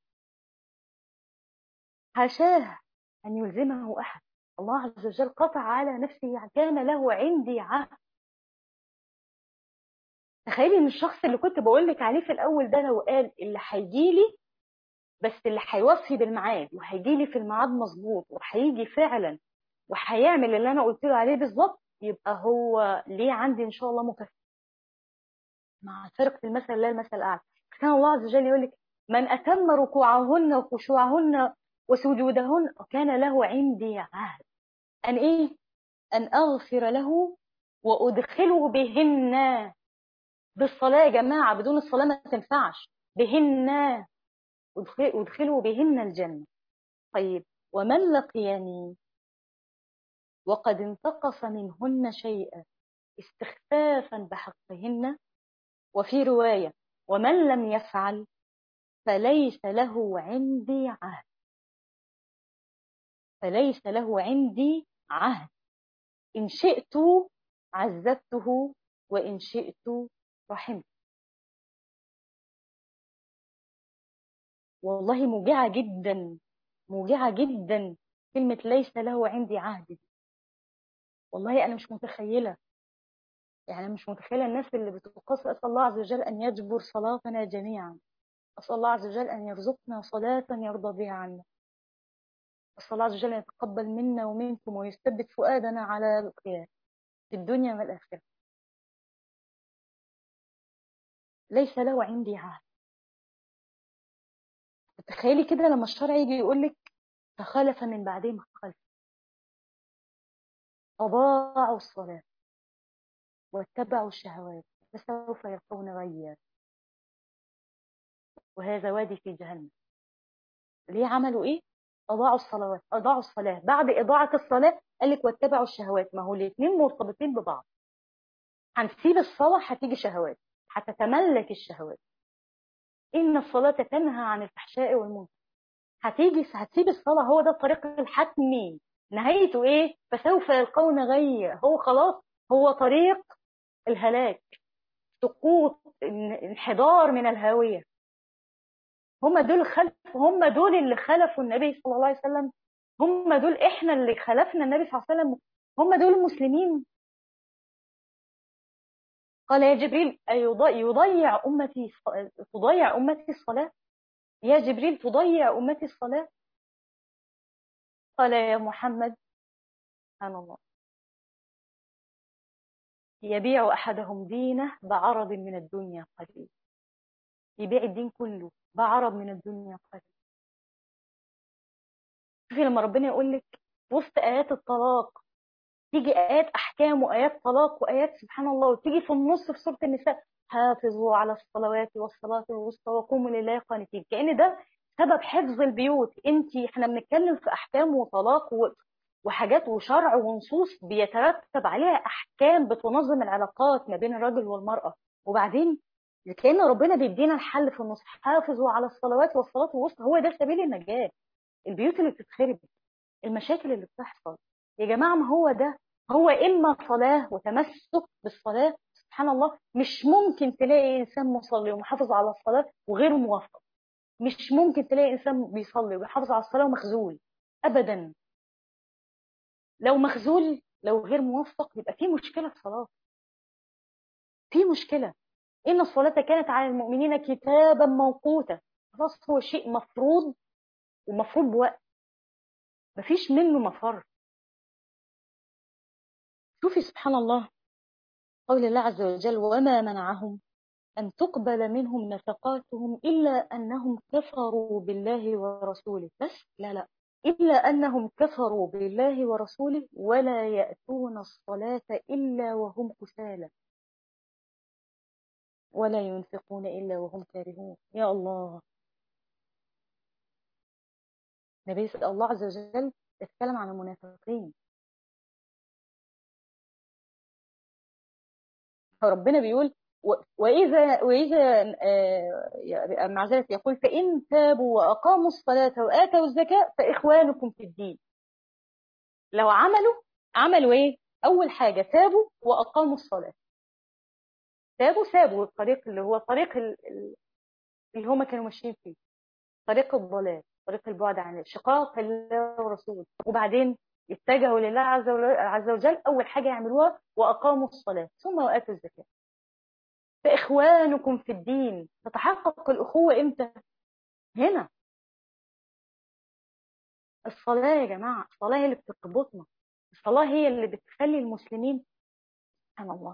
حاشاه أن يلزمه أحد. الله عز وجل قطع على نفسه كان له عندي عهد. تخيلي ان الشخص اللي كنت بقول لك عليه في الاول ده لو قال اللي هيجي لي، بس اللي هيوفي بالميعاد وهيجي لي في الميعاد مظبوط وهيجي فعلا وهيعمل اللي انا قلت له عليه بالظبط، يبقى هو ليه عندي ان شاء الله مكافأة. مع فرقة المثل لا المثل الاعلى. كان الله عز وجل يقول لك من اتم ركوعهن وخشوعهن وسجودهن كان له عندي عهد ان ايه؟ ان اغفر له وادخله بهن، بالصلاه يا جماعه، بدون الصلاه ما تنفعش، بهن ادخلوا بهن الجنه. طيب ومن لقيني وقد انتقص منهن شيئا استخفافا بحقهن، وفي روايه ومن لم يفعل فليس له عندي عهد، فليس له عندي عهد، إن شئت عذبته وإن شئت رحمت. والله موجعة جدا، موجعة جدا كلمة ليس له عندي عهد. والله أنا مش متخيلة، يعني أنا مش متخيلة الناس اللي بتقص. أسأل الله عز وجل أن يجبر صلاتنا جميعا، أسأل الله عز وجل أن يرزقنا صلاة يرضى بها عنا، أسأل الله عز وجل أن يتقبل منا ومنكم ويثبت فؤادنا على القيام في الدنيا والآخرة. ليس له عندي عهد. تخيلي كده لما الشرع يجي يقول لك فخلف من بعدهم خلف أضاعوا الصلاة واتبعوا الشهوات فسوف يلقون غيا وهذا وادي في جهنم. ليه عملوا ايه؟ أضاعوا الصلوات، أضاعوا الصلاة. بعد إضاعة الصلاة قال لك واتبعوا الشهوات، ما هو الاثنين مرتبطين ببعض. هنسيب الصلاة هتيجي شهوات، هتتملك الشهوات. إن الصلاة تنهى عن الفحشاء والمنكر. هتسيب الصلاة، هو ده الطريق الحتمي. نهايته ايه؟ فسوف يلقون غيا، هو خلاص هو طريق الهلاك، سقوط، انحدار من الهاوية. هم دول اللي خلفوا النبي صلى الله عليه وسلم، هم دول احنا اللي خلفنا النبي صلى الله عليه وسلم، هم دول المسلمين. قال يا جبريل تضيع أمتي الصلاة؟ يا جبريل تضيع أمتي الصلاة؟ قال يا محمد، سبحان الله، يبيع أحدهم دينه بعرض من الدنيا قليل. يبيع الدين كله بعرض من الدنيا قليل. شوفي لما ربنا يقول لك وسط آيات الطلاق تيجي آيات أحكام وآيات طلاق وآيات سبحان الله، وتيجي في النص في سورة النساء حافظوا على الصلوات والصلاة الوسطى وقوموا لله قانتين، كأن ده سبب حفظ البيوت. احنا بنتكلم في أحكام وطلاق وحاجات وشرع ونصوص بيترتب عليها أحكام بتنظم العلاقات ما بين الرجل والمرأة، وبعدين كأن ربنا بيدينا الحل في النص، حافظوا على الصلوات والصلاة الوسطى. هو ده سبيل النجاة. البيوت اللي بتتخرب، المشاكل اللي بتحصل يا جماعة، ما هو ده هو إما صلاة وتمسك بالصلاة. سبحان الله، مش ممكن تلاقي إنسان مصلي ومحافظ على الصلاة وغير موفق. مش ممكن تلاقي إنسان بيصلي ويحافظ على الصلاة ومخزول أبدا. لو مخزول، لو غير موفق، يبقى في مشكلة في الصلاة، في مشكلة. إن الصلاة كانت على المؤمنين كتابا موقوتا. خلاص، هو شيء مفروض، ومفروض بوقت، مفيش منه مفر. شوفي سبحان الله، قول الله عز وجل وما منعهم أن تقبل منهم نفقاتهم إلا أنهم كفروا بالله ورسوله. بس لا، إلا أنهم كفروا بالله ورسوله ولا يأتون الصلاة إلا وهم كسالى ولا ينفقون إلا وهم كارهون. يا الله، نبي الله عز وجل يتكلم عن المنافقين. فربنا بيقول وإذا مع ذلك يقول فإن تابوا وأقاموا الصلاة وآتوا الزكاة فإخوانكم في الدين. لو عملوا إيه؟ أول حاجة تابوا وأقاموا الصلاة. سابوا الطريق اللي هو طريق اللي هم كانوا ماشيين فيه، طريق الضلال، طريق البعد عن الشقاق الله ورسوله، وبعدين اتجهوا لله عز وجل. أول حاجة يعملوها وأقاموا الصلاة ثم وآتوا الزكاة. فإخوانكم في الدين. تتحقق الأخوة إمتى؟ هنا. الصلاة يا جماعة، الصلاة هي اللي بتربطنا، الصلاة هي اللي بتخلي المسلمين. سبحان الله،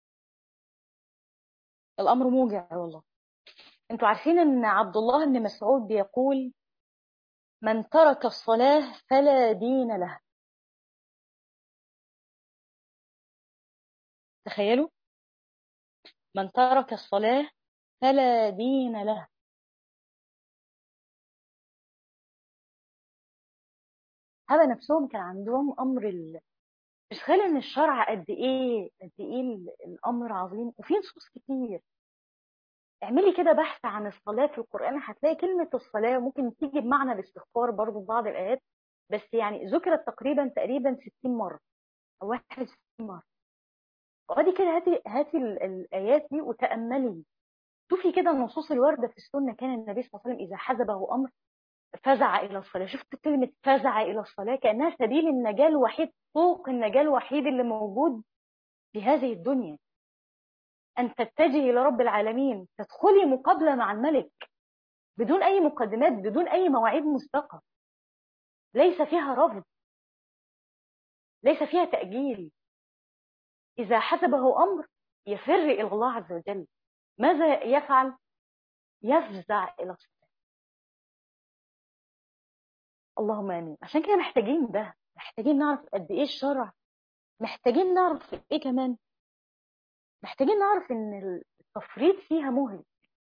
الأمر موجع والله. انتوا عارفين ان عبد الله بن مسعود بيقول من ترك الصلاة فلا دين له. تخيلوا، من ترك الصلاة فلا دين له. هذا نفسهم كان عندهم أمر مش خيال ان الشرع قد ايه الامر عظيم، وفي نصوص كتير. اعملي كده بحث عن الصلاة في القرآن، هتلاقي كلمة الصلاة ممكن تيجي بمعنى الاستغفار برضو في بعض الآيات، بس يعني ذكرت تقريبا 60 مرة أو 61 مرة. اقعدي كده، هاتي الآيات دي وتأملي. شوفي كده النصوص الواردة في السنة. كان النبي صلى الله عليه وسلم إذا حزبه أمر فزع إلى الصلاة. شفت كلمة فزع إلى الصلاة كأنها سبيل النجاة الوحيد، طوق النجاة الوحيد اللي موجود في هذه الدنيا. أن تتجهي إلى رب العالمين، تدخلي مقابلة مع الملك بدون أي مقدمات، بدون أي مواعيد مسبقة، ليس فيها رفض، ليس فيها تأجيل. إذا حسبه أمر يفر إلى الله عز وجل. ماذا يفعل؟ يفزع إلى الصلاة. اللهم آمين. عشان كده محتاجين ده، محتاجين نعرف قد إيه الشرع، محتاجين نعرف إيه كمان، محتاجين نعرف إن التفريط فيها مهلك.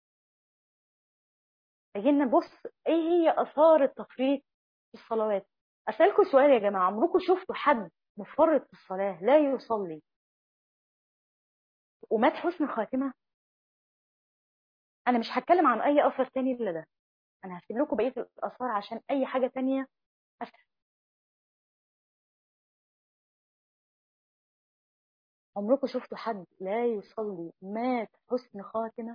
محتاجين نبص إيه هي آثار التفريط في الصلوات. أسألكم سؤال يا جماعة، عمركم شفتوا حد مفرط في الصلاة لا يصلي ومات حسن خاتمة؟ أنا مش هتكلم عن أي أثر تاني إلا ده، أنا هسيب لكم بقية الآثار عشان أي حاجة تانية أسهل. عمركم شفتوا حد لا يصلي مات حسن خاتمة؟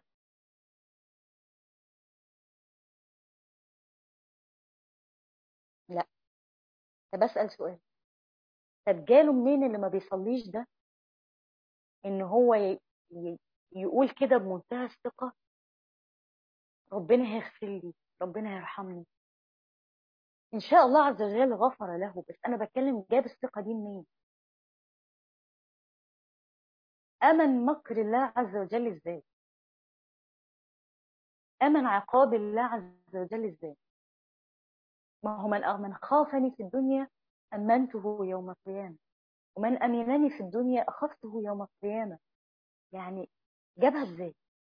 لا. طب أسأل سؤال، طب جاله منين اللي ما بيصليش ده إن هو يقول كده بمنتهى الثقة: ربنا هيغفر لي، ربنا هيرحمني. إن شاء الله عز وجل غفر له. بس أنا بتكلم جاب الثقة دي منين؟ أمن مكر الله عز وجل إزاي؟ أمن عقاب الله عز وجل إزاي؟ ما هو من خافني في الدنيا أمنته يوم القيامة، ومن أمنني في الدنيا أخفته يوم القيامة. يعني جابها إزاي؟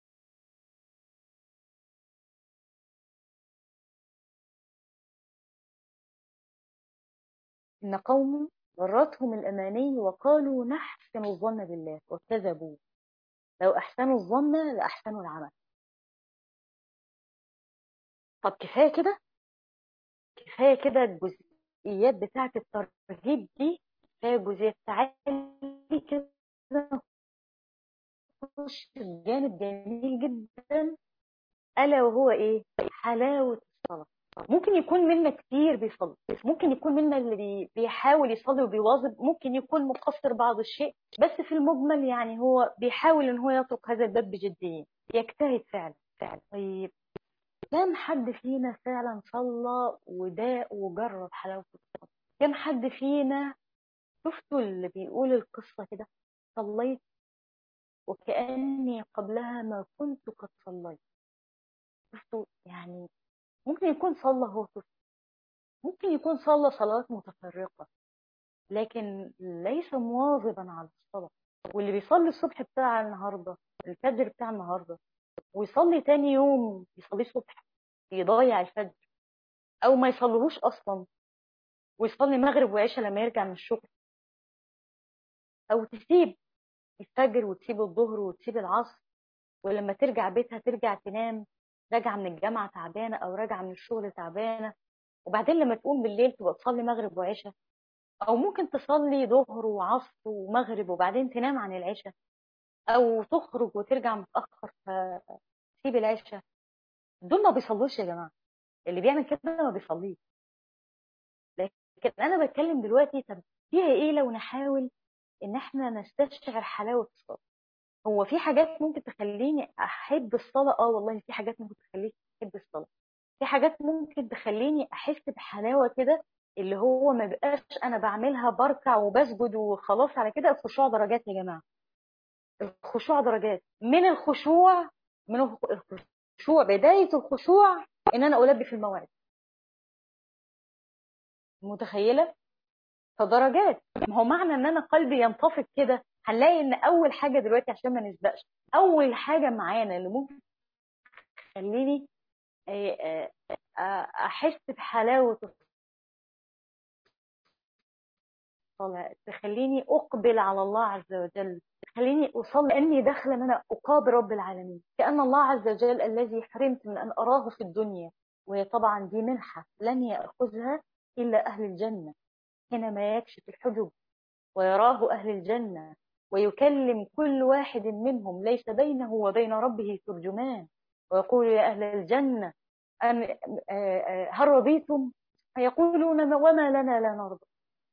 إن قوم غرتهم الأماني وقالوا نحسن الظن بالله وكذبوا. لو أحسنوا الظن لأحسنوا العمل. طب كفاية كده، كفاية كده الجزئيات بتاعة الترهيب دي، كفاية جزئيات. تعالي كده نخش في جانب جميل جدا، ألا وهو إيه؟ حلاوة الصلاة. ممكن يكون منا كتير بيصلي، ممكن يكون منا اللي بيحاول يصلي وبيواظب، ممكن يكون مقصر بعض الشيء، بس في المجمل يعني هو بيحاول ان هو يترك هذا الباب بجدية، يجتهد فعلا فعلا. طيب كم حد فينا فعلا صلى وداق وجرب حلاوة الصلاة؟ كم حد فينا شفتوا اللي بيقول القصة كده: صليت وكأني قبلها ما كنت قد صليت؟ شفتوا يعني؟ ممكن يكون صلى هو طفل، ممكن يكون صلى صلوات متفرقة، لكن ليس مواظبا على الصلاة. واللي بيصلي الصبح بتاع النهاردة، الفجر بتاع النهاردة، ويصلي تاني يوم يصلي الصبح، يضيع الفجر، أو ما يصليهوش أصلا، ويصلي مغرب وعشاء لما يرجع من الشغل، أو تسيب الفجر وتسيب الظهر وتسيب العصر، ولما ترجع بيتها ترجع تنام، راجعة من الجامعة تعبانة أو راجعة من الشغل تعبانة، وبعدين لما تقوم بالليل تبقى تصلي مغرب وعشاء، او ممكن تصلي ظهر وعصر ومغرب وبعدين تنام عن العشاء، او تخرج وترجع متاخر فتسيب العشاء. دول ما بيصلوش يا جماعه، اللي بيعمل كده ما بيصليش. لكن انا بتكلم دلوقتي، طب فيها ايه لو نحاول ان احنا نستشعر حلاوه الصلاه؟ هو في حاجات ممكن تخليني احب الصلاه، والله في حاجات ممكن تخليك تحب الصلاه، في حاجات ممكن تخليني احس بحلاوه كده، اللي هو ما بقاش انا بعملها بركع وبسجد وخلاص على كده. الخشوع درجات يا جماعه، الخشوع درجات. من الخشوع، من الخشوع، بدايه الخشوع ان انا البي في الموعد. متخيله؟ فدرجات. ما هو معنى ان انا قلبي ينطفئ كده، هنلاقي ان اول حاجه دلوقتي عشان ما نسبقش، اول حاجه معانا اللي ممكن تخليني احس بحلاوه الصلاة، تخليني أقبل على الله عز وجل، تخليني أصلي أني داخلة أن أنا أقابل رب العالمين، كأن الله عز وجل الذي حرمت من أن أراه في الدنيا. وهي طبعا دي منحة لن يأخذها إلا أهل الجنة، حينما يكشف الحجب ويراه أهل الجنة ويكلم كل واحد منهم ليس بينه وبين ربه ترجمان، ويقول يا أهل الجنة هل رضيتم؟ فيقولون وما لنا لا نرضى.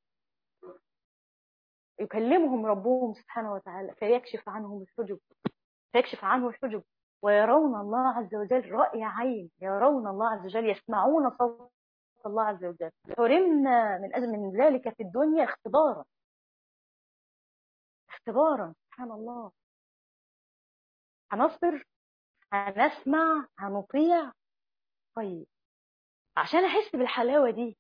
يكلمهم ربهم سبحانه وتعالى فيكشف عنهم الحجب، فيكشف عنه الحجب، ويرون الله عز وجل رأي عين، يرون الله عز وجل، يسمعون صوت الله عز وجل. حرمنا من أجل من ذلك في الدنيا اختبارا، اختبارا، سبحان الله. هنصبر، هنسمع، هنطيع. طيب عشان أحس بالحلاوة دي،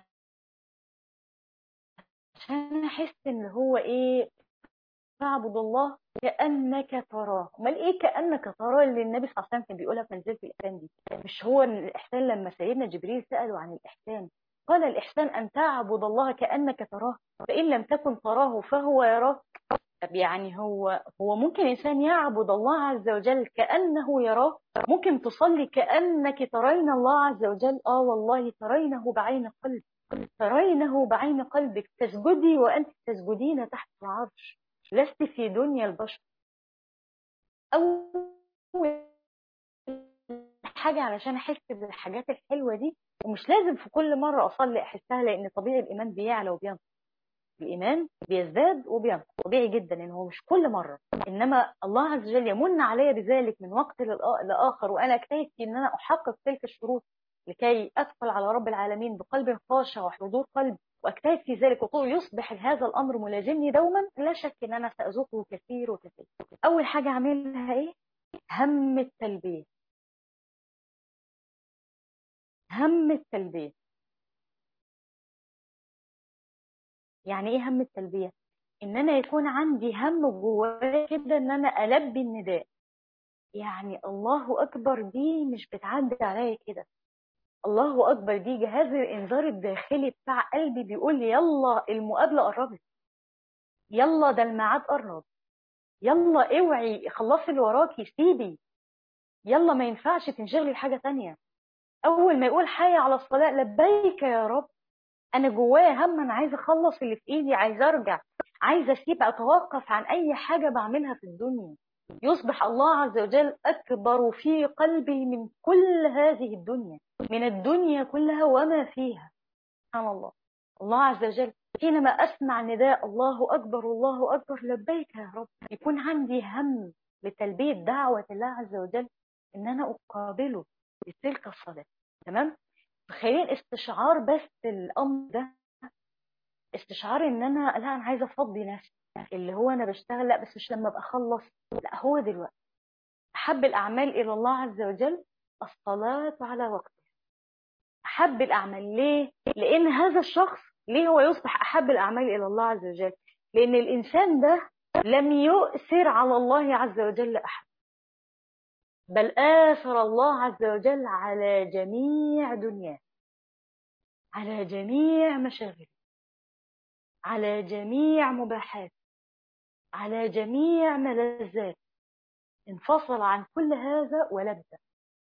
عشان أحس إن هو إيه، تعبد الله كأنك تراه. امال ايه كأنك تراه اللي النبي صلى الله عليه وسلم كان بيقولها في منزلة الإحسان دي؟ مش هو الإحسان لما سيدنا جبريل سأله عن الإحسان قال الإحسان أن تعبد الله كأنك تراه فإن لم تكن تراه فهو يراك. طب يعني هو ممكن إنسان يعبد الله عز وجل كأنه يراه؟ ممكن تصلي كأنك ترين الله عز وجل؟ والله ترينه بعين قلب، ترينه بعين قلبك. تسجدي وأنت تسجدين تحت العرش، لست في دنيا البشر. أول حاجة علشان أحس بالحاجات الحلوة دي، ومش لازم في كل مرة أصلي أحسها، لأن طبيعي الإيمان بيعلى وبينقص، الإيمان بيزداد وبينقص طبيعي جدا، إن هو مش كل مرة. إنما الله عز وجل يمن علي بذلك من وقت لآخر، وأنا كيفي إن أنا أحقق تلك الشروط لكي أدخل على رب العالمين بقلب خاشع وحضور قلب، وأجتهد في ذلك وطول يصبح هذا الأمر ملازمني دوما، لا شك إن أنا سأذوقه كثير وكثير. أول حاجة أعملها إيه؟ هم التلبية. هم التلبية يعني إيه هم التلبية؟ إن أنا يكون عندي هم جوايا كده إن أنا ألبي النداء. يعني الله أكبر دي مش بتعدي عليا كده، الله أكبر دي جهاز الإنذار الداخلي بتاع قلبي بيقول لي يلا المقابلة قربت، يلا ده الميعاد قرب، يلا اوعي خلصي اللي وراكي سيبي، يلا ما ينفعش تنشغلي بحاجة تانية. أول ما يقول حي على الصلاة لبيك يا رب، أنا جوايا هم، أنا عايزة أخلص اللي في إيدي، عايزة أرجع، عايزة أسيب أتوقف عن أي حاجة بعملها في الدنيا. يصبح الله عز وجل أكبر في قلبي من كل هذه الدنيا، من الدنيا كلها وما فيها. سبحان الله. الله عز وجل حينما أسمع نداء الله أكبر الله أكبر لبيك يا رب، يكون عندي هم لتلبية دعوة الله عز وجل إن أنا أقابله بتلك الصلاة. تمام. تخيل استشعار بس الأمر ده، استشعار إن أنا لا أنا عايزة أفضي نفسي، اللي هو أنا بشتغل لا بس مش لما أبقى أخلص، لا هو دلوقتي. أحب الأعمال إلى الله عز وجل الصلاة على وقتها. أحب الأعمال ليه؟ لأن هذا الشخص ليه هو يصبح أحب الأعمال إلى الله عز وجل؟ لأن الإنسان ده لم يؤثر على الله عز وجل أحد، بل آثر الله عز وجل على جميع دنياه، على جميع مشاغله، على جميع مباحات، على جميع ملذات، انفصل عن كل هذا ولبى.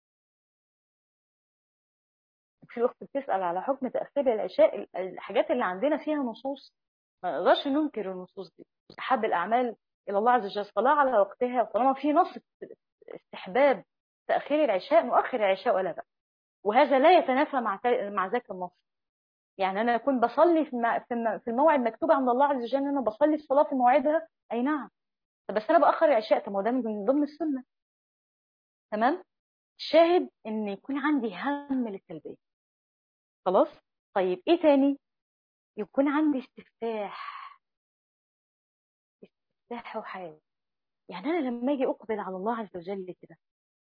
في أخت بتسأل على حكم تأخير العشاء، الحاجات اللي عندنا فيها نصوص ما نقدرش ننكر النصوص دي. أحب الأعمال إلى الله عز وجل الصلاة على وقتها، طالما في نص استحباب تأخير العشاء نؤخر العشاء ولا بأس، وهذا لا يتنافى مع ذاك النص. يعني أنا أكون بصلي في الموعد مكتوب عند الله عز وجل إن أنا بصلي الصلاة في موعدها، أي نعم، بس أنا بأخر العشاء، طب ما هو ده من ضمن السنة. تمام. شاهد إن يكون عندي هم للتلبية. خلاص. طيب إيه تاني؟ يكون عندي استفتاح، استفتاح وحياة. يعني أنا لما أجي أقبل على الله عز وجل كده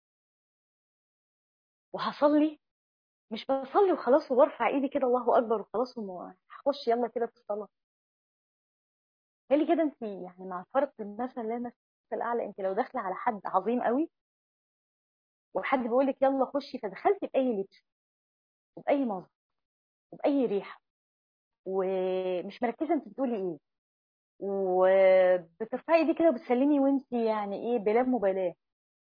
وهصلي، مش بصلي وخلاص وبرفع ايدي كده الله اكبر وخلاص هخش يلا كده في الصلاه. هل كده انت يعني مع فرق المثل لا مثل الاعلى، انت لو داخله على حد عظيم قوي وحد بيقول لك يلا خشي، فدخلتي باي لبس وباي منظر وباي ريحه ومش مركزه انت بتقولي ايه، وبترفعي ايدي كده وبتسلمي وانت يعني ايه بلا مبالاه،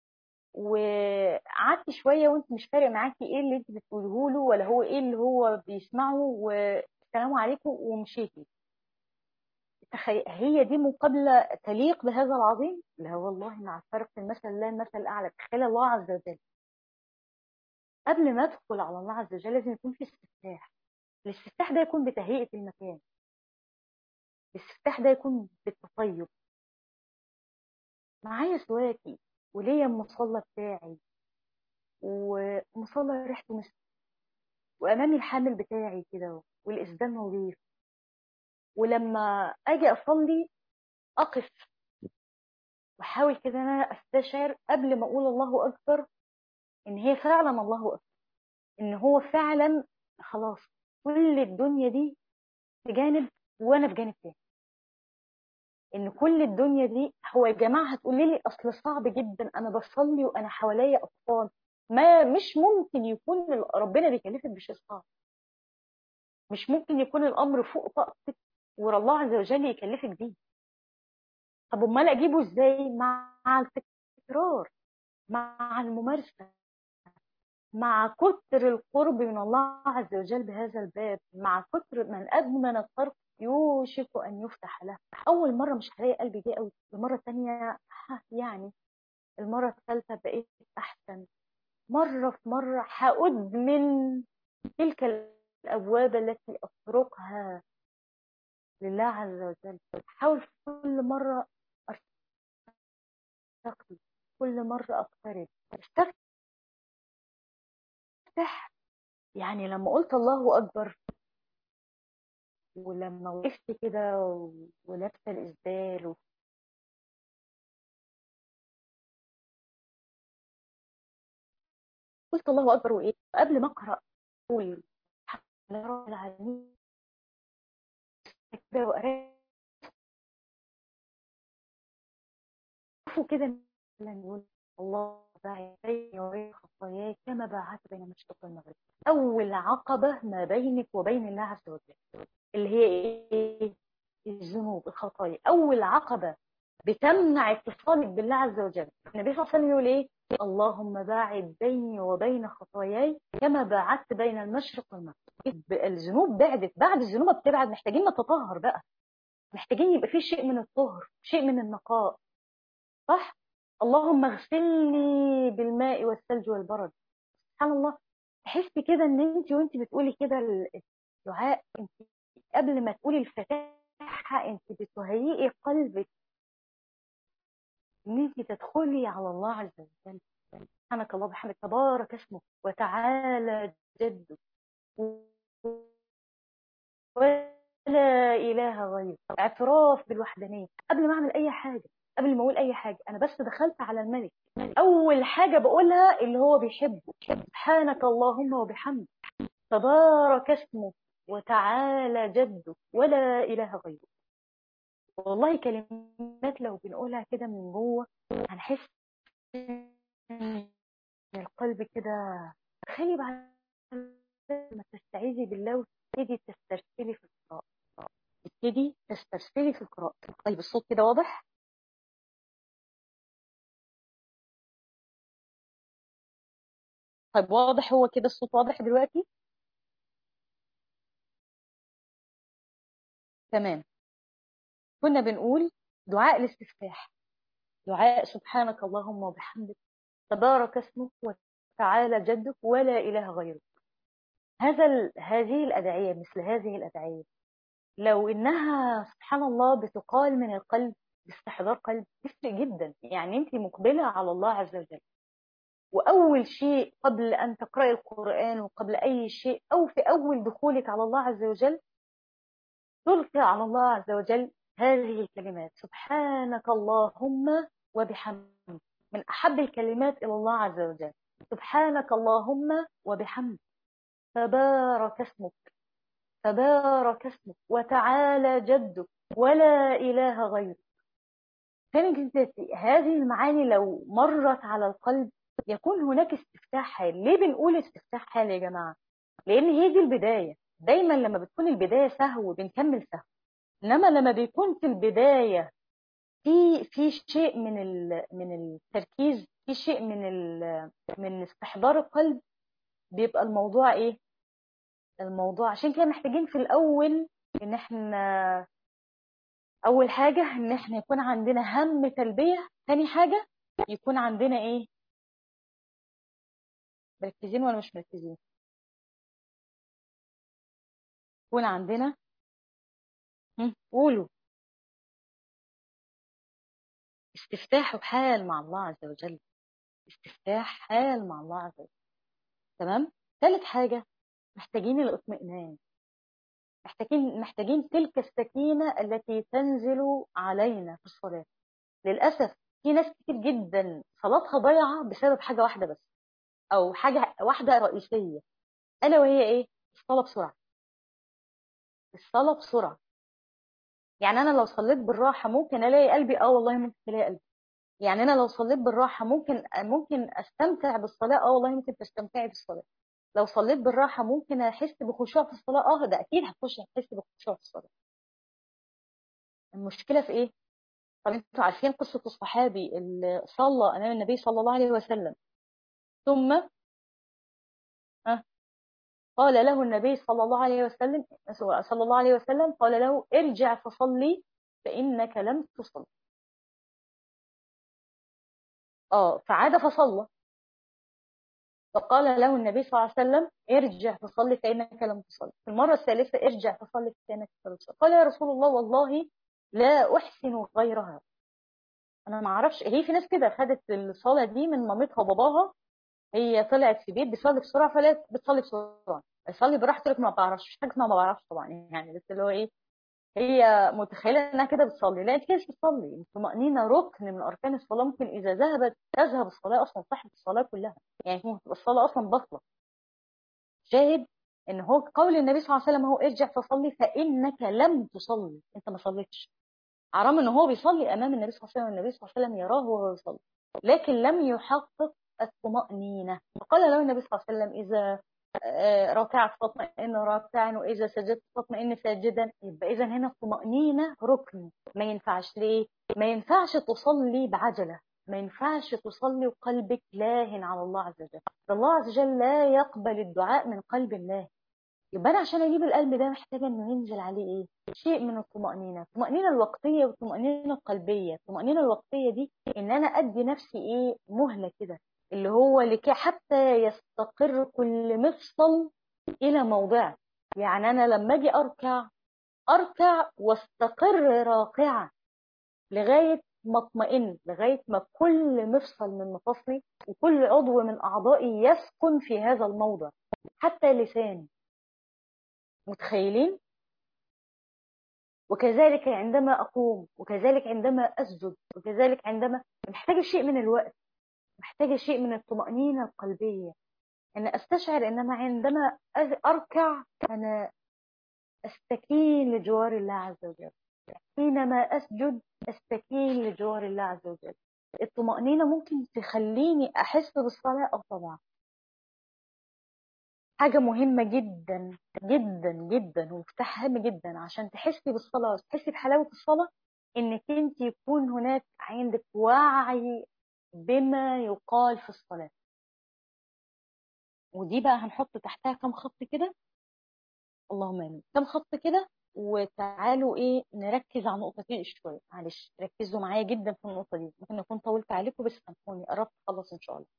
وقعدتي شويه وانت مش فارق معاكي ايه اللي انت بتقوله له ولا هو ايه اللي هو بيسمعه، والسلام عليكم ومشيتي. هي دي مقابلة تليق بهذا العظيم؟ لا والله، مع فرق المثل لا المثل الأعلى. تخيل الله عز وجل قبل ما أدخل على الله عز وجل لازم يكون في استفتاح. الاستفتاح ده يكون بتهيئة المكان، الاستفتاح ده يكون بالتطيب، معايا سواكي وليا المصلى بتاعي ومصلى ريحته مسك، وأمامي الحامل بتاعي كده والإسدان نظيف، ولما أجي أصلي أقف وأحاول كده أنا أستشعر قبل ما أقول الله أكبر إن هي فعلا الله أكبر، ان هو فعلا خلاص كل الدنيا دي في جانب وانا في جانب تاني. ان كل الدنيا دي، هو يا جماعه هتقولي لي اصل صعب جدا انا بصلي وانا حواليا اطفال، ما مش ممكن يكون ربنا بيكلفك بشيء صعب، مش ممكن يكون الامر فوق طاقتك والله عز وجل يكلفك بيه. طب امال اجيبه ازاي؟ مع التكرار، مع الممارسه، مع كتر القرب من الله عز وجل بهذا الباب، مع كتر من أدمن الطرق يوشك أن يفتح له. أول مرة مش هلاقي قلبي جه قوي، المرة الثانية يعني، المرة الثالثة بقيت أحسن، مرة في مرة هأدمن تلك الأبواب التي أطرقها لله عز وجل. حاول في كل مرة أستقبل، كل مرة أقترب. استفتح، يعني لما قلت الله أكبر، ولما وقفت كده ولابسة الإسدال قلت الله أكبر، وإيه قبل ما أقرأ أقول الحمد لله رب العالمين كده، وأعرفوا كده مثلا يقول الله باعد بيني وبين خطاياي كما باعدت بين المشرق والمغرب. أول عقبة ما بينك وبين الله عز وجل اللي هي إيه؟ الذنوب، الخطايا. أول عقبة بتمنع اتصالك بالله عز وجل. النبي صلى الله عليه وسلم يقول ايه؟ اللهم باعد بيني وبين خطاياي كما باعدت بين المشرق والمغرب. الذنوب بعدت، بعد الذنوب بتبعد، محتاجين نتطهر بقى، محتاجين يبقى في شيء من الطهر، شيء من النقاء، صح؟ اللهم اغسلني بالماء والثلج والبرد. سبحان الله، تحسي كده ان وانت بتقولي كده الدعاء، انت قبل ما تقولي الفاتحه انت بتهيئي قلبك ان انت تدخلي على الله عز وجل. سبحانك الله وبحمدك، تبارك اسمه وتعالى جده، ولا اله غيره. اعتراف بالوحدانيه قبل ما اعمل اي حاجه، قبل ما اقول اي حاجه، انا بس دخلت على الملك، اول حاجه بقولها اللي هو بيحبه، سبحانك اللهم وبحمدك، تبارك اسمه وتعالى جده ولا اله غيره. والله كلمات لو بنقولها كده من جوه هنحس ان القلب كده. تخيلي بعد ما تستعيذي بالله وتبتدي تسترسلي في القراءة، تبتدي تسترسلي في القراءة. طيب الصوت كده واضح؟ طيب واضح، هو كده الصوت واضح دلوقتي؟ تمام. كنا بنقول دعاء الاستفتاح، دعاء سبحانك اللهم وبحمدك، تبارك اسمك وتعالى جدك ولا إله غيرك. هذه الأدعية، مثل هذه الأدعية لو إنها سبحان الله بتقال من القلب باستحضار قلب تفرق جدا. يعني أنت مقبلة على الله عز وجل، وأول شيء قبل أن تقرأي القرآن وقبل أي شيء أو في أول دخولك على الله عز وجل تلقي على الله عز وجل هذه الكلمات، سبحانك اللهم وبحمدك، من أحب الكلمات إلى الله عز وجل. سبحانك اللهم وبحمدك، تبارك اسمك، تبارك اسمك وتعالى جدك ولا إله غيرك. كانت هذه المعاني لو مرت على القلب يكون هناك استفتاح حال. ليه بنقول استفتاح حال يا جماعة؟ لأن هي دي البداية. دايما لما بتكون البداية سهو بنكمل سهو، إنما لما بيكون في البداية في شيء من التركيز، في شيء من استحضار القلب، بيبقى الموضوع إيه؟ الموضوع عشان كده محتاجين في الأول إن احنا أول حاجة إن احنا يكون عندنا هم تلبية. تاني حاجة يكون عندنا إيه؟ مركزين ولا مش مركزين؟ يكون عندنا قولوا استفتاح حال مع الله عز وجل، استفتاح حال مع الله عز وجل. تمام. ثالث حاجة محتاجين الاطمئنان، محتاجين تلك السكينة التي تنزل علينا في الصلاة. للأسف في ناس كتير جدا صلاتها ضايعة بسبب حاجة واحدة بس، أو حاجة واحدة رئيسية، ألا وهي إيه؟ الصلاة بسرعة. الصلاة بسرعة. يعني أنا لو صليت بالراحة ممكن ألاقي قلبي، والله ممكن ألاقي قلبي. يعني أنا لو صليت بالراحة ممكن أستمتع بالصلاة، والله ممكن تستمتعي بالصلاة. لو صليت بالراحة ممكن أحس بخشوع في الصلاة، ده أكيد هتحس بخشوع في الصلاة. المشكلة في إيه؟ طب أنتوا عارفين قصة الصحابي اللي صلى أمام النبي صلى الله عليه وسلم ثم آه، قال له النبي صلى الله عليه وسلم قال له ارجع فصلي فإنك لم تصل. فعاد فصلى، فقال له النبي صلى الله عليه وسلم ارجع فصلي فإنك لم تصلي. في المرة الثالثة ارجع فصلي فإنك لم تصلي. قال يا رسول الله والله لا أحسن غيرها. انا ما اعرفش، هي في ناس كده خدت الصلاه دي من مامتها وباباها، هي طلعت في بيت بيصلي بسرعه فلا بتصلي بسرعه، يصلي براحته لك ما بعرفش، مش حاجه اسمها ما بعرفش طبعا يعني، بس اللي هو ايه، هي متخيله انها كده بتصلي. لا، انت كده مش بتصلي. الطمانينه ركن من اركان الصلاه، ممكن اذا ذهبت تذهب الصلاه اصلا، صحه الصلاه كلها، يعني ممكن تبقى الصلاه اصلا بطله. شاهد ان هو قول النبي صلى الله عليه وسلم، هو ارجع فصلي فانك لم تصلي، انت ما صليتش. حرام ان هو بيصلي امام النبي صلى الله عليه وسلم، النبي صلى الله عليه وسلم يراه وهو يصلي، لكن لم يحقق الطمأنينة. فقال له النبي صلى الله عليه وسلم إذا ركعت فاطمئن راكعا، وإذا سجدت فاطمئن ساجدا. يبقى إذا هنا الطمأنينة ركن، ما ينفعش. ليه؟ ما ينفعش تصلي بعجلة، ما ينفعش تصلي وقلبك لاهن على الله عز وجل. الله عز وجل لا يقبل الدعاء من قلب الله. يبقى انا عشان اجيب القلب ده محتاجه انه ينزل عليه ايه؟ شيء من الطمأنينة، الطمأنينة الوقتية والطمأنينة القلبية. الطمأنينة الوقتية دي ان انا ادي نفسي ايه؟ مهلة كده، اللي هو لكي حتى يستقر كل مفصل الى موضعه. يعني انا لما اجي اركع، اركع واستقر راكعا لغاية ما اطمئن، لغاية ما كل مفصل من مفاصلي وكل عضو من اعضائي يسكن في هذا الموضع، حتى لساني. متخيلين؟ وكذلك عندما أقوم، وكذلك عندما أسجد، وكذلك عندما، محتاجة شيء من الوقت، محتاجة شيء من الطمأنينة القلبية، أن أستشعر أنما عندما أركع أنا أستكين لجوار الله عز وجل، حينما أسجد أستكين لجوار الله عز وجل. الطمأنينة ممكن تخليني أحس بالصلاة. أو طبعا حاجة مهمة جدا جدا جدا، ومفتاح هام جدا عشان تحسي بالصلاة وتحسي بحلاوة الصلاة، انك انت يكون هناك عندك وعي بما يقال في الصلاة. ودي بقى هنحط تحتها كم خط كده، اللهم امين، كم خط كده. وتعالوا ايه نركز على نقطتين شوية، معلش ركزوا معايا جدا في النقطة دي، ممكن اكون طولت عليكم بس سامحوني، قربت خلص ان شاء الله.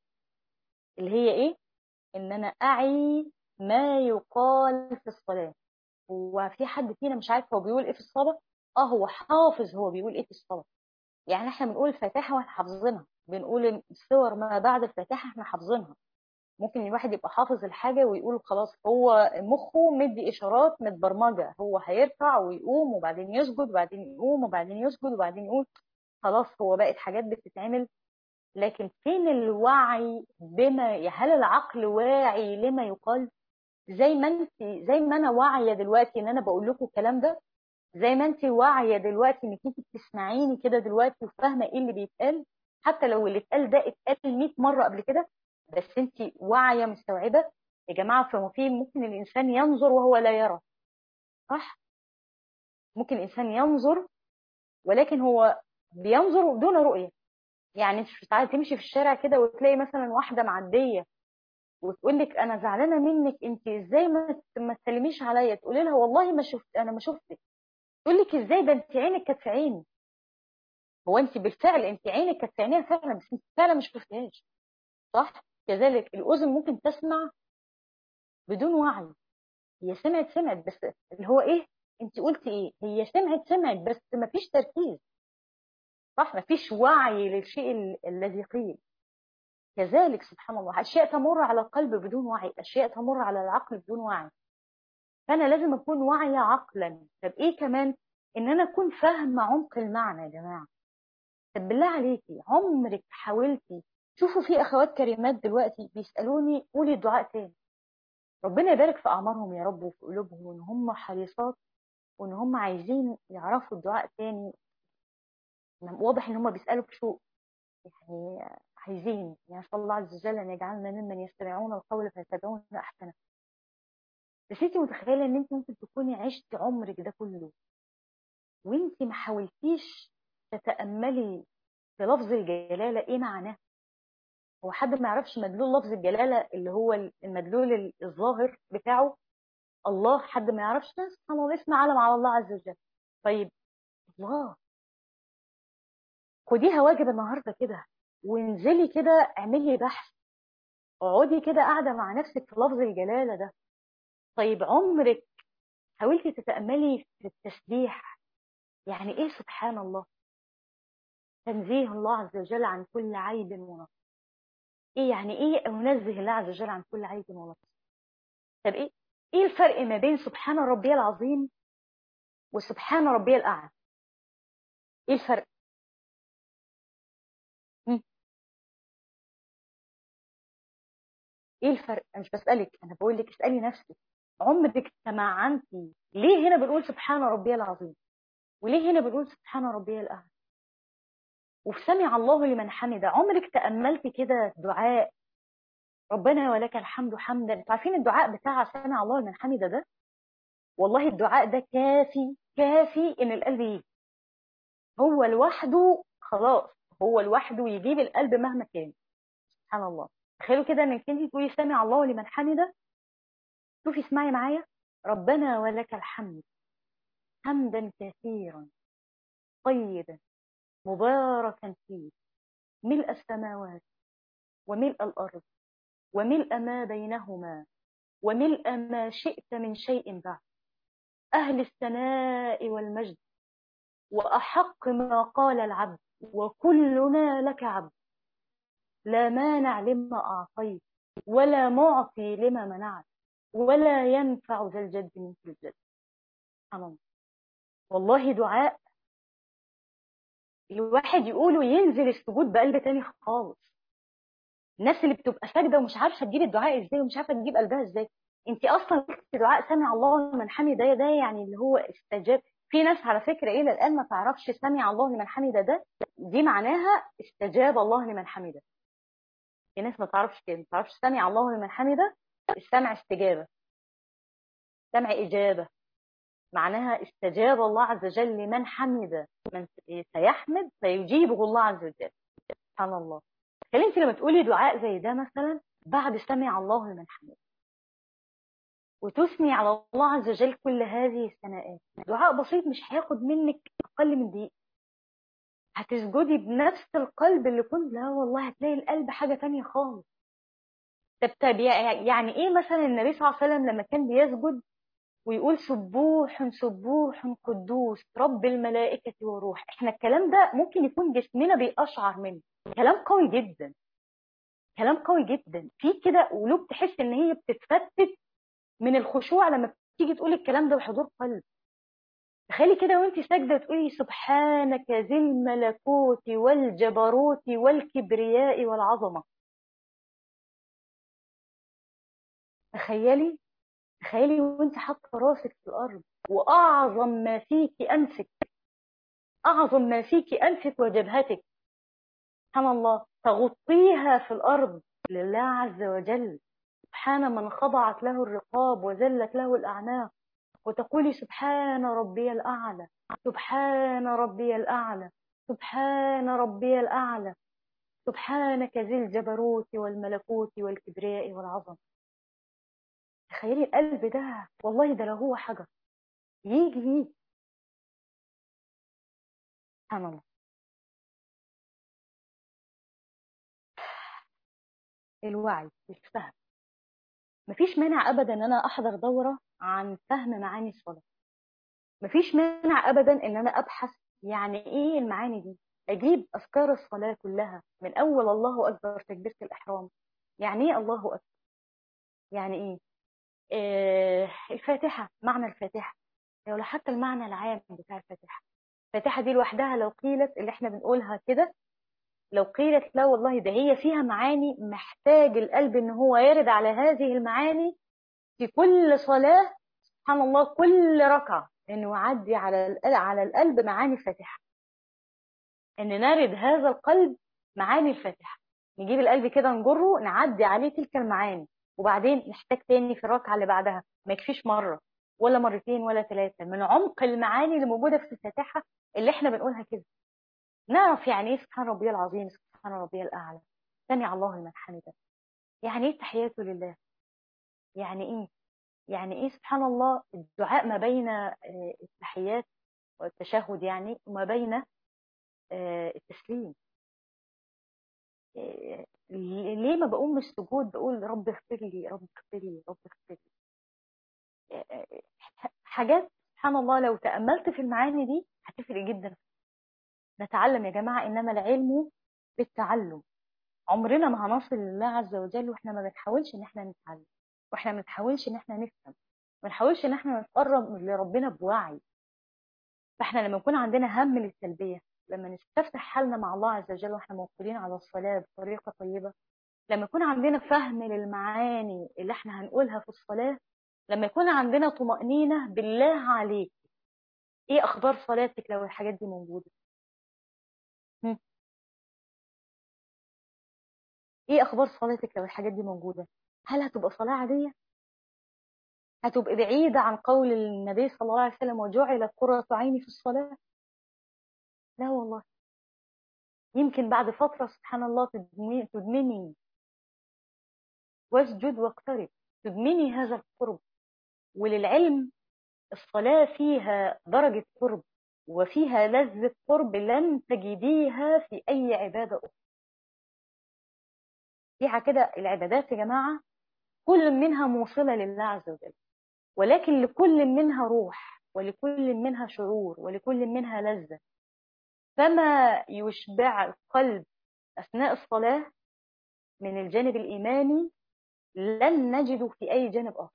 اللي هي ايه؟ ان انا اعي ما يقال في الصلاة. هو في حد فينا مش عارف هو بيقول ايه في الصلاة؟ اه، هو حافظ هو بيقول ايه في الصلاة. يعني احنا بنقول الفاتحة واحنا حافظينها، بنقول السور ما بعد الفاتحة احنا حافظينها. ممكن الواحد يبقى حافظ الحاجة ويقول خلاص، هو مخه مدي اشارات متبرمجة، هو هيرفع ويقوم وبعدين يسجد وبعدين يقوم وبعدين يسجد وبعدين يقوم، خلاص هو بقت حاجات بتتعمل. لكن فين الوعي بما، هل العقل واعي لما يقال؟ زي ما انت، زي ما انا واعيه دلوقتي ان انا بقول لكم الكلام ده، زي ما انت واعيه دلوقتي انك انت بتسمعيني كده دلوقتي وفاهمه ايه اللي بيتقال، حتى لو اللي اتقال ده اتقال 100 مره قبل كده، بس انت واعيه مستوعبه. يا جماعه، فما ممكن الانسان ينظر وهو لا يرى، صح؟ ممكن الانسان ينظر ولكن هو بينظر دون رؤيه. يعني مش تعالي تمشي في الشارع كده وتلاقي مثلا واحده معديه وتقول لك انا زعلانه منك، انت ازاي ما تسلميش عليا؟ تقولي لها والله ما شفت، انا ما شفتك. تقول لك ازاي؟ ده انت عينك كانت في عيني. هو انت بالفعل انت عينك كانت في عينيها فعلا، بس انت فعلا مش شفتهاش، صح؟ كذلك الاذن ممكن تسمع بدون وعي، هي سمعت بس اللي هو ايه، انت قلتي ايه، هي سمعت بس ما فيش تركيز، صح؟ ما فيش وعي للشيء الذي قيل. كذلك سبحان الله، اشياء تمر على القلب بدون وعي، اشياء تمر على العقل بدون وعي. فانا لازم اكون واعيه عقلا. طب ايه كمان؟ ان انا اكون فاهمه عمق المعنى. يا جماعه، طب بالله عليكي عمرك حاولتي؟ شوفوا في اخوات كريمات دلوقتي بيسالوني قولي الدعاء تاني. ربنا يبارك في اعمارهم يا رب وفي قلوبهم، وان هم حريصات وان هم عايزين يعرفوا الدعاء تاني. واضح ان هم بيسالوا بشوق، يعني عايزين، يعني صلى الله عز وجل ان يجعلنا ممن يستمعون القول فيتبعون احسنه. بس انت متخيله ان انت ممكن تكوني عشتي عمرك ده كله وانت ما حاولتيش تتاملي في لفظ الجلاله ايه معناه؟ هو حد ما يعرفش مدلول لفظ الجلاله اللي هو المدلول الظاهر بتاعه الله؟ حد ما يعرفش؟ سبحان الله، اسم علم على الله عز وجل. طيب الله، خديها واجب النهارده كده، وانزلي كده اعملي بحث، اقعدي كده قاعده مع نفسك في لفظ الجلاله ده. طيب عمرك حاولتي تتاملي في التسبيح؟ يعني ايه سبحان الله؟ تنزيه الله عز وجل عن كل عيب ونقص. ايه يعني ايه انزه الله عز وجل عن كل عيب ونقص؟ طب ايه الفرق ما بين سبحان ربي العظيم وسبحان ربي الاعلى؟ ايه الفرق؟ هم؟ ايه الفرق؟ انا مش بسالك، انا بقول لك اسالي نفسك. عمرك تمعنتي ليه هنا بنقول سبحان ربي العظيم وليه هنا بنقول سبحان ربي الاعلى؟ وفي سمع الله لمن حمده عمرك تاملتي كده دعاء ربنا ولك الحمد حمدا؟ انتوا عارفين الدعاء بتاع سمع الله لمن حمده ده، والله الدعاء ده كافي كافي ان القلب يجي، هو لوحده خلاص، هو لوحده يجيب القلب مهما كان. سبحان الله. تخيلوا كده انك انت تقولي سمع الله لمن حمده. شوفي اسمعي معايا، ربنا ولك الحمد حمدا كثيرا طيبا مباركا فيه ملء السماوات وملء الارض وملء ما بينهما وملء ما شئت من شيء بعد، اهل الثناء والمجد واحق ما قال العبد وكلنا لك عبد، لا مانع لما أعطيت ولا معطي لما منعت ولا ينفع ذا الجد منك الجد. سبحان الله. والله دعاء الواحد يقوله ينزل السجود بقلب تاني خالص. الناس اللي بتبقى ساجده ومش عارفه تجيب الدعاء ازاي ومش عارفه تجيب قلبها ازاي، انت اصلا دعاء سمع الله لمن حمده ده يعني اللي هو استجاب. في ناس على فكره الى الان ما تعرفش سمع الله لمن حمده ده دي معناها استجاب الله لمن حمده. في ناس ما تعرفش كده، ما تعرفش سمع الله لمن حمده السمع استجابه، سمع إجابة، معناها استجاب الله عز وجل لمن حمد، من سيحمد فيجيبه الله عز وجل. سبحان الله. تخيلي انت لما تقولي دعاء زي ده مثلا بعد سمع الله لمن حمد وتثني على الله عز وجل كل هذه الثناءات، دعاء بسيط مش هياخد منك أقل من دقيقة، هتسجدي بنفس القلب اللي كنت، لا والله هتلاقي القلب حاجة تانية خالص. طب يعني ايه مثلا النبي صلى الله عليه وسلم لما كان بيسجد ويقول سبوح سبوح قدوس رب الملائكة والروح؟ احنا الكلام ده ممكن يكون جسمنا بيقشعر منه، كلام قوي جدا، كلام قوي جدا، في كده قلوب تحس ان هي بتتفتت من الخشوع لما بتيجي تقول الكلام ده بحضور قلب. تخيلي كده وانت ساجده تقولي سبحانك ذي الملكوت والجبروت والكبرياء والعظمه. تخيلي، تخيلي وانت حاطه راسك في الارض واعظم ما فيك انفك، أعظم ما فيك أنفك وجبهتك، سبحان الله، تغطيها في الأرض لله عز وجل، سبحان من خضعت له الرقاب وذلت له الأعناق، وتقولي سبحان ربي الأعلى سبحان ربي الأعلى سبحان ربي الأعلى سبحانك ذي الجبروت والملكوت والكبرياء والعظمة. تخيلي القلب ده، والله ده لو هو حجر يجي. سبحان الله. الوعي، الفهم. مفيش مانع ابدا ان انا احضر دوره عن فهم معاني الصلاه، مفيش مانع ابدا ان انا ابحث يعني ايه المعاني دي، اجيب اذكار الصلاه كلها من اول الله اكبر تكبيره الاحرام، يعني ايه الله اكبر، يعني ايه الفاتحه، معنى الفاتحه، ولا حتى المعنى العام بتاع الفاتحه. الفاتحه دي لوحدها لو قيلت اللي احنا بنقولها كده، لو قيلت لا والله ده هي فيها معاني محتاج القلب ان هو يرد على هذه المعاني في كل صلاة. سبحان الله، كل ركعة انه يعدي على القلب معاني الفاتحة، ان نرد هذا القلب معاني الفاتحة، نجيب القلب كده نجره نعدي عليه تلك المعاني، وبعدين نحتاج تاني في الركعة اللي بعدها، ما يكفيش مرة ولا مرتين ولا ثلاثة، من عمق المعاني اللي موجودة في الفاتحة اللي احنا بنقولها كده نعرف يعني ايه سبحان ربي العظيم سبحان ربي الأعلى، سمع الله لمن حمده، يعني ايه تحياته لله، يعني ايه، يعني ايه سبحان الله الدعاء ما بين التحيات والتشهد، يعني وما بين التسليم. ليه ما بقوم من السجود بقول رب اغفر لي رب اغفر لي رب اغفر لي؟ حاجات سبحان الله لو تأملت في المعاني دي هتفرق جدا. نتعلم يا جماعة، إنما العلم بالتعلم. عمرنا ما هنصل لله عز وجل واحنا ما بنحاولش ان احنا نتعلم، واحنا ما بنحاولش ان احنا نفهم، ما بنحاولش ان احنا نتقرب لربنا بوعي. فاحنا لما يكون عندنا هم للتلبية، لما نستفتح حالنا مع الله عز وجل واحنا موصولين على الصلاة بطريقة طيبة، لما يكون عندنا فهم للمعاني اللي احنا هنقولها في الصلاة، لما يكون عندنا طمأنينة بالله عليك، ايه اخبار صلاتك لو الحاجات دي موجودة؟ هم؟ ايه اخبار صلاتك لو الحاجات دي موجودة؟ هل هتبقى صلاة عادية؟ هتبقى بعيدة عن قول النبي صلى الله عليه وسلم وجعلت قرة عيني في الصلاة؟ لا والله. يمكن بعد فترة سبحان الله تدمني واسجد واقترب، تدمني هذا القرب. وللعلم الصلاة فيها درجة قرب وفيها لذة قرب لن تجديها في أي عبادة أخرى. فيها كده العبادات يا جماعة كل منها موصلة لله عز وجل، ولكن لكل منها روح، ولكل منها شعور، ولكل منها لذة. فما يشبع القلب أثناء الصلاة من الجانب الإيماني لن نجده في أي جانب آخر،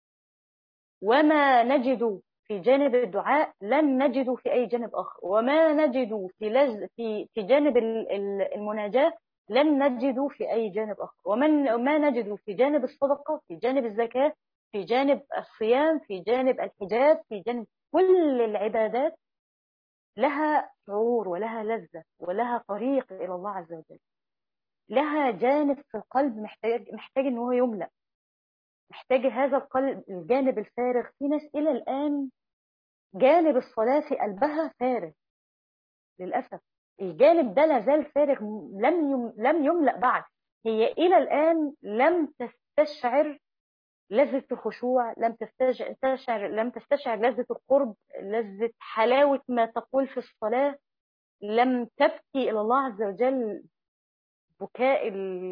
وما نجده في جانب الدعاء لن نجده في أي جانب آخر، وما نجده في جانب المناجاة لن نجده في أي جانب آخر، وما نجده في جانب الصدقة، في جانب الزكاة، في جانب الصيام، في جانب الحجاب، في جانب كل العبادات لها شعور ولها لذة ولها طريق إلى الله عز وجل، لها جانب في القلب محتاج ان هو يملأ، محتاج هذا القلب الجانب الفارغ. في ناس الى الان جانب الصلاة في قلبها فارغ للأسف، الجانب ده لا زال فارغ، لم يملأ بعد. هي الى الان لم تستشعر لذة الخشوع، لم تستشعر لذة القرب، لذة حلاوة ما تقول في الصلاة، لم تبكي إلى الله عز وجل بكاء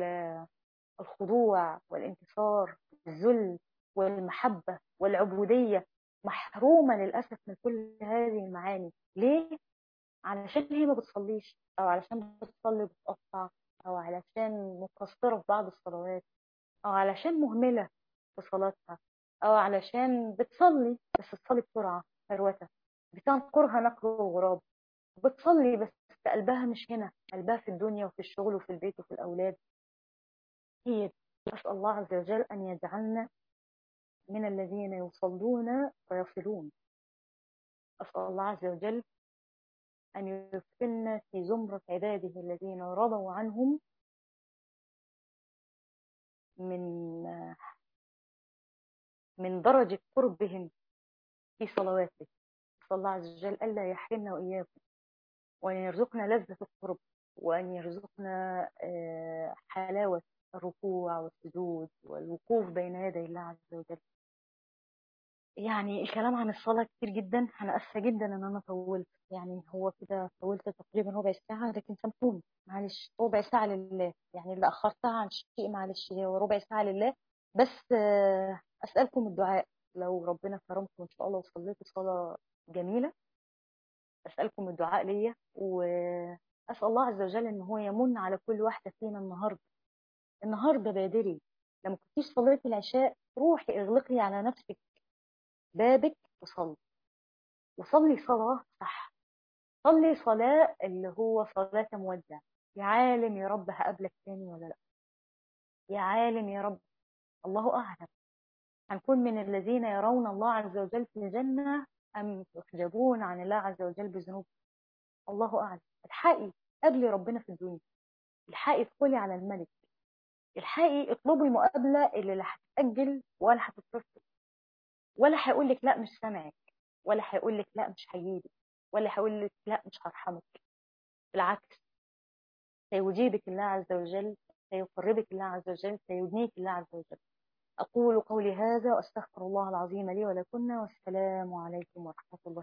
الخضوع والانكسار، الذل والمحبة والعبودية. محرومة للأسف من كل هذه المعاني. ليه؟ علشان هي ما بتصليش، أو علشان بتصلي بتقطع، أو علشان مقصرة في بعض الصلوات، أو علشان مهملة في صلاتها، أو علشان بتصلي بس تصلي بسرعة فروتة، بتنقرها نقر وغراب، بتصلي بس قلبها مش هنا، قلبها في الدنيا وفي الشغل وفي البيت وفي الأولاد. هي دي. أسأل الله عز وجل أن يجعلنا من الذين يصلون ويصلون. أسأل الله عز وجل أن يدخلنا في زمرة عباده الذين رضوا عنهم من درجة قربهم في صلواته. أسأل الله عز وجل ألا يحرمنا وإياكم، وأن يرزقنا لذة القرب، وأن يرزقنا حلاوة الركوع والسجود والوقوف بين يدي الله عز وجل. يعني الكلام عن الصلاة كتير جدا، أنا آسفة جدا إن أنا طولت، يعني هو كده طولت تقريبا ربع ساعة، لكن سامحوني معلش، ربع ساعة لله، يعني اللي أخرتها عن شيء معلش، هو ربع ساعة لله. بس أسألكم الدعاء لو ربنا كرمكم إن شاء الله وصليتوا صلاة جميلة، أسألكم الدعاء ليا، وأسأل الله عز وجل إن هو يمن على كل واحدة فينا النهاردة بادري، لما كنتيش صليتي العشاء روحي اغلقي على نفسك بابك وصلي، وصلي صلاة صح، صلي صلاة اللي هو صلاة مودع. يا عالم يا رب هقابلك تاني ولا لا، يا عالم يا رب، الله أعلم هنكون من الذين يرون الله عز وجل في الجنة أم يحجبون عن الله عز وجل بذنوب، الله أعلم. الحقي قبلي ربنا في الدنيا، الحقي ادخلي على الملك، الحقي اطلبي المقابلة اللي لا هتتأجل ولا هتترفض، ولا هيقول لك لا مش سامعك، ولا هيقول لك لا مش هيجيبك، ولا هيقول لك لا مش هرحمك. بالعكس، سيجيبك الله عز وجل، سيقربك الله عز وجل، سيدنيك الله عز وجل. أقول قولي هذا وأستغفر الله العظيم لي ولكم، والسلام عليكم ورحمة الله.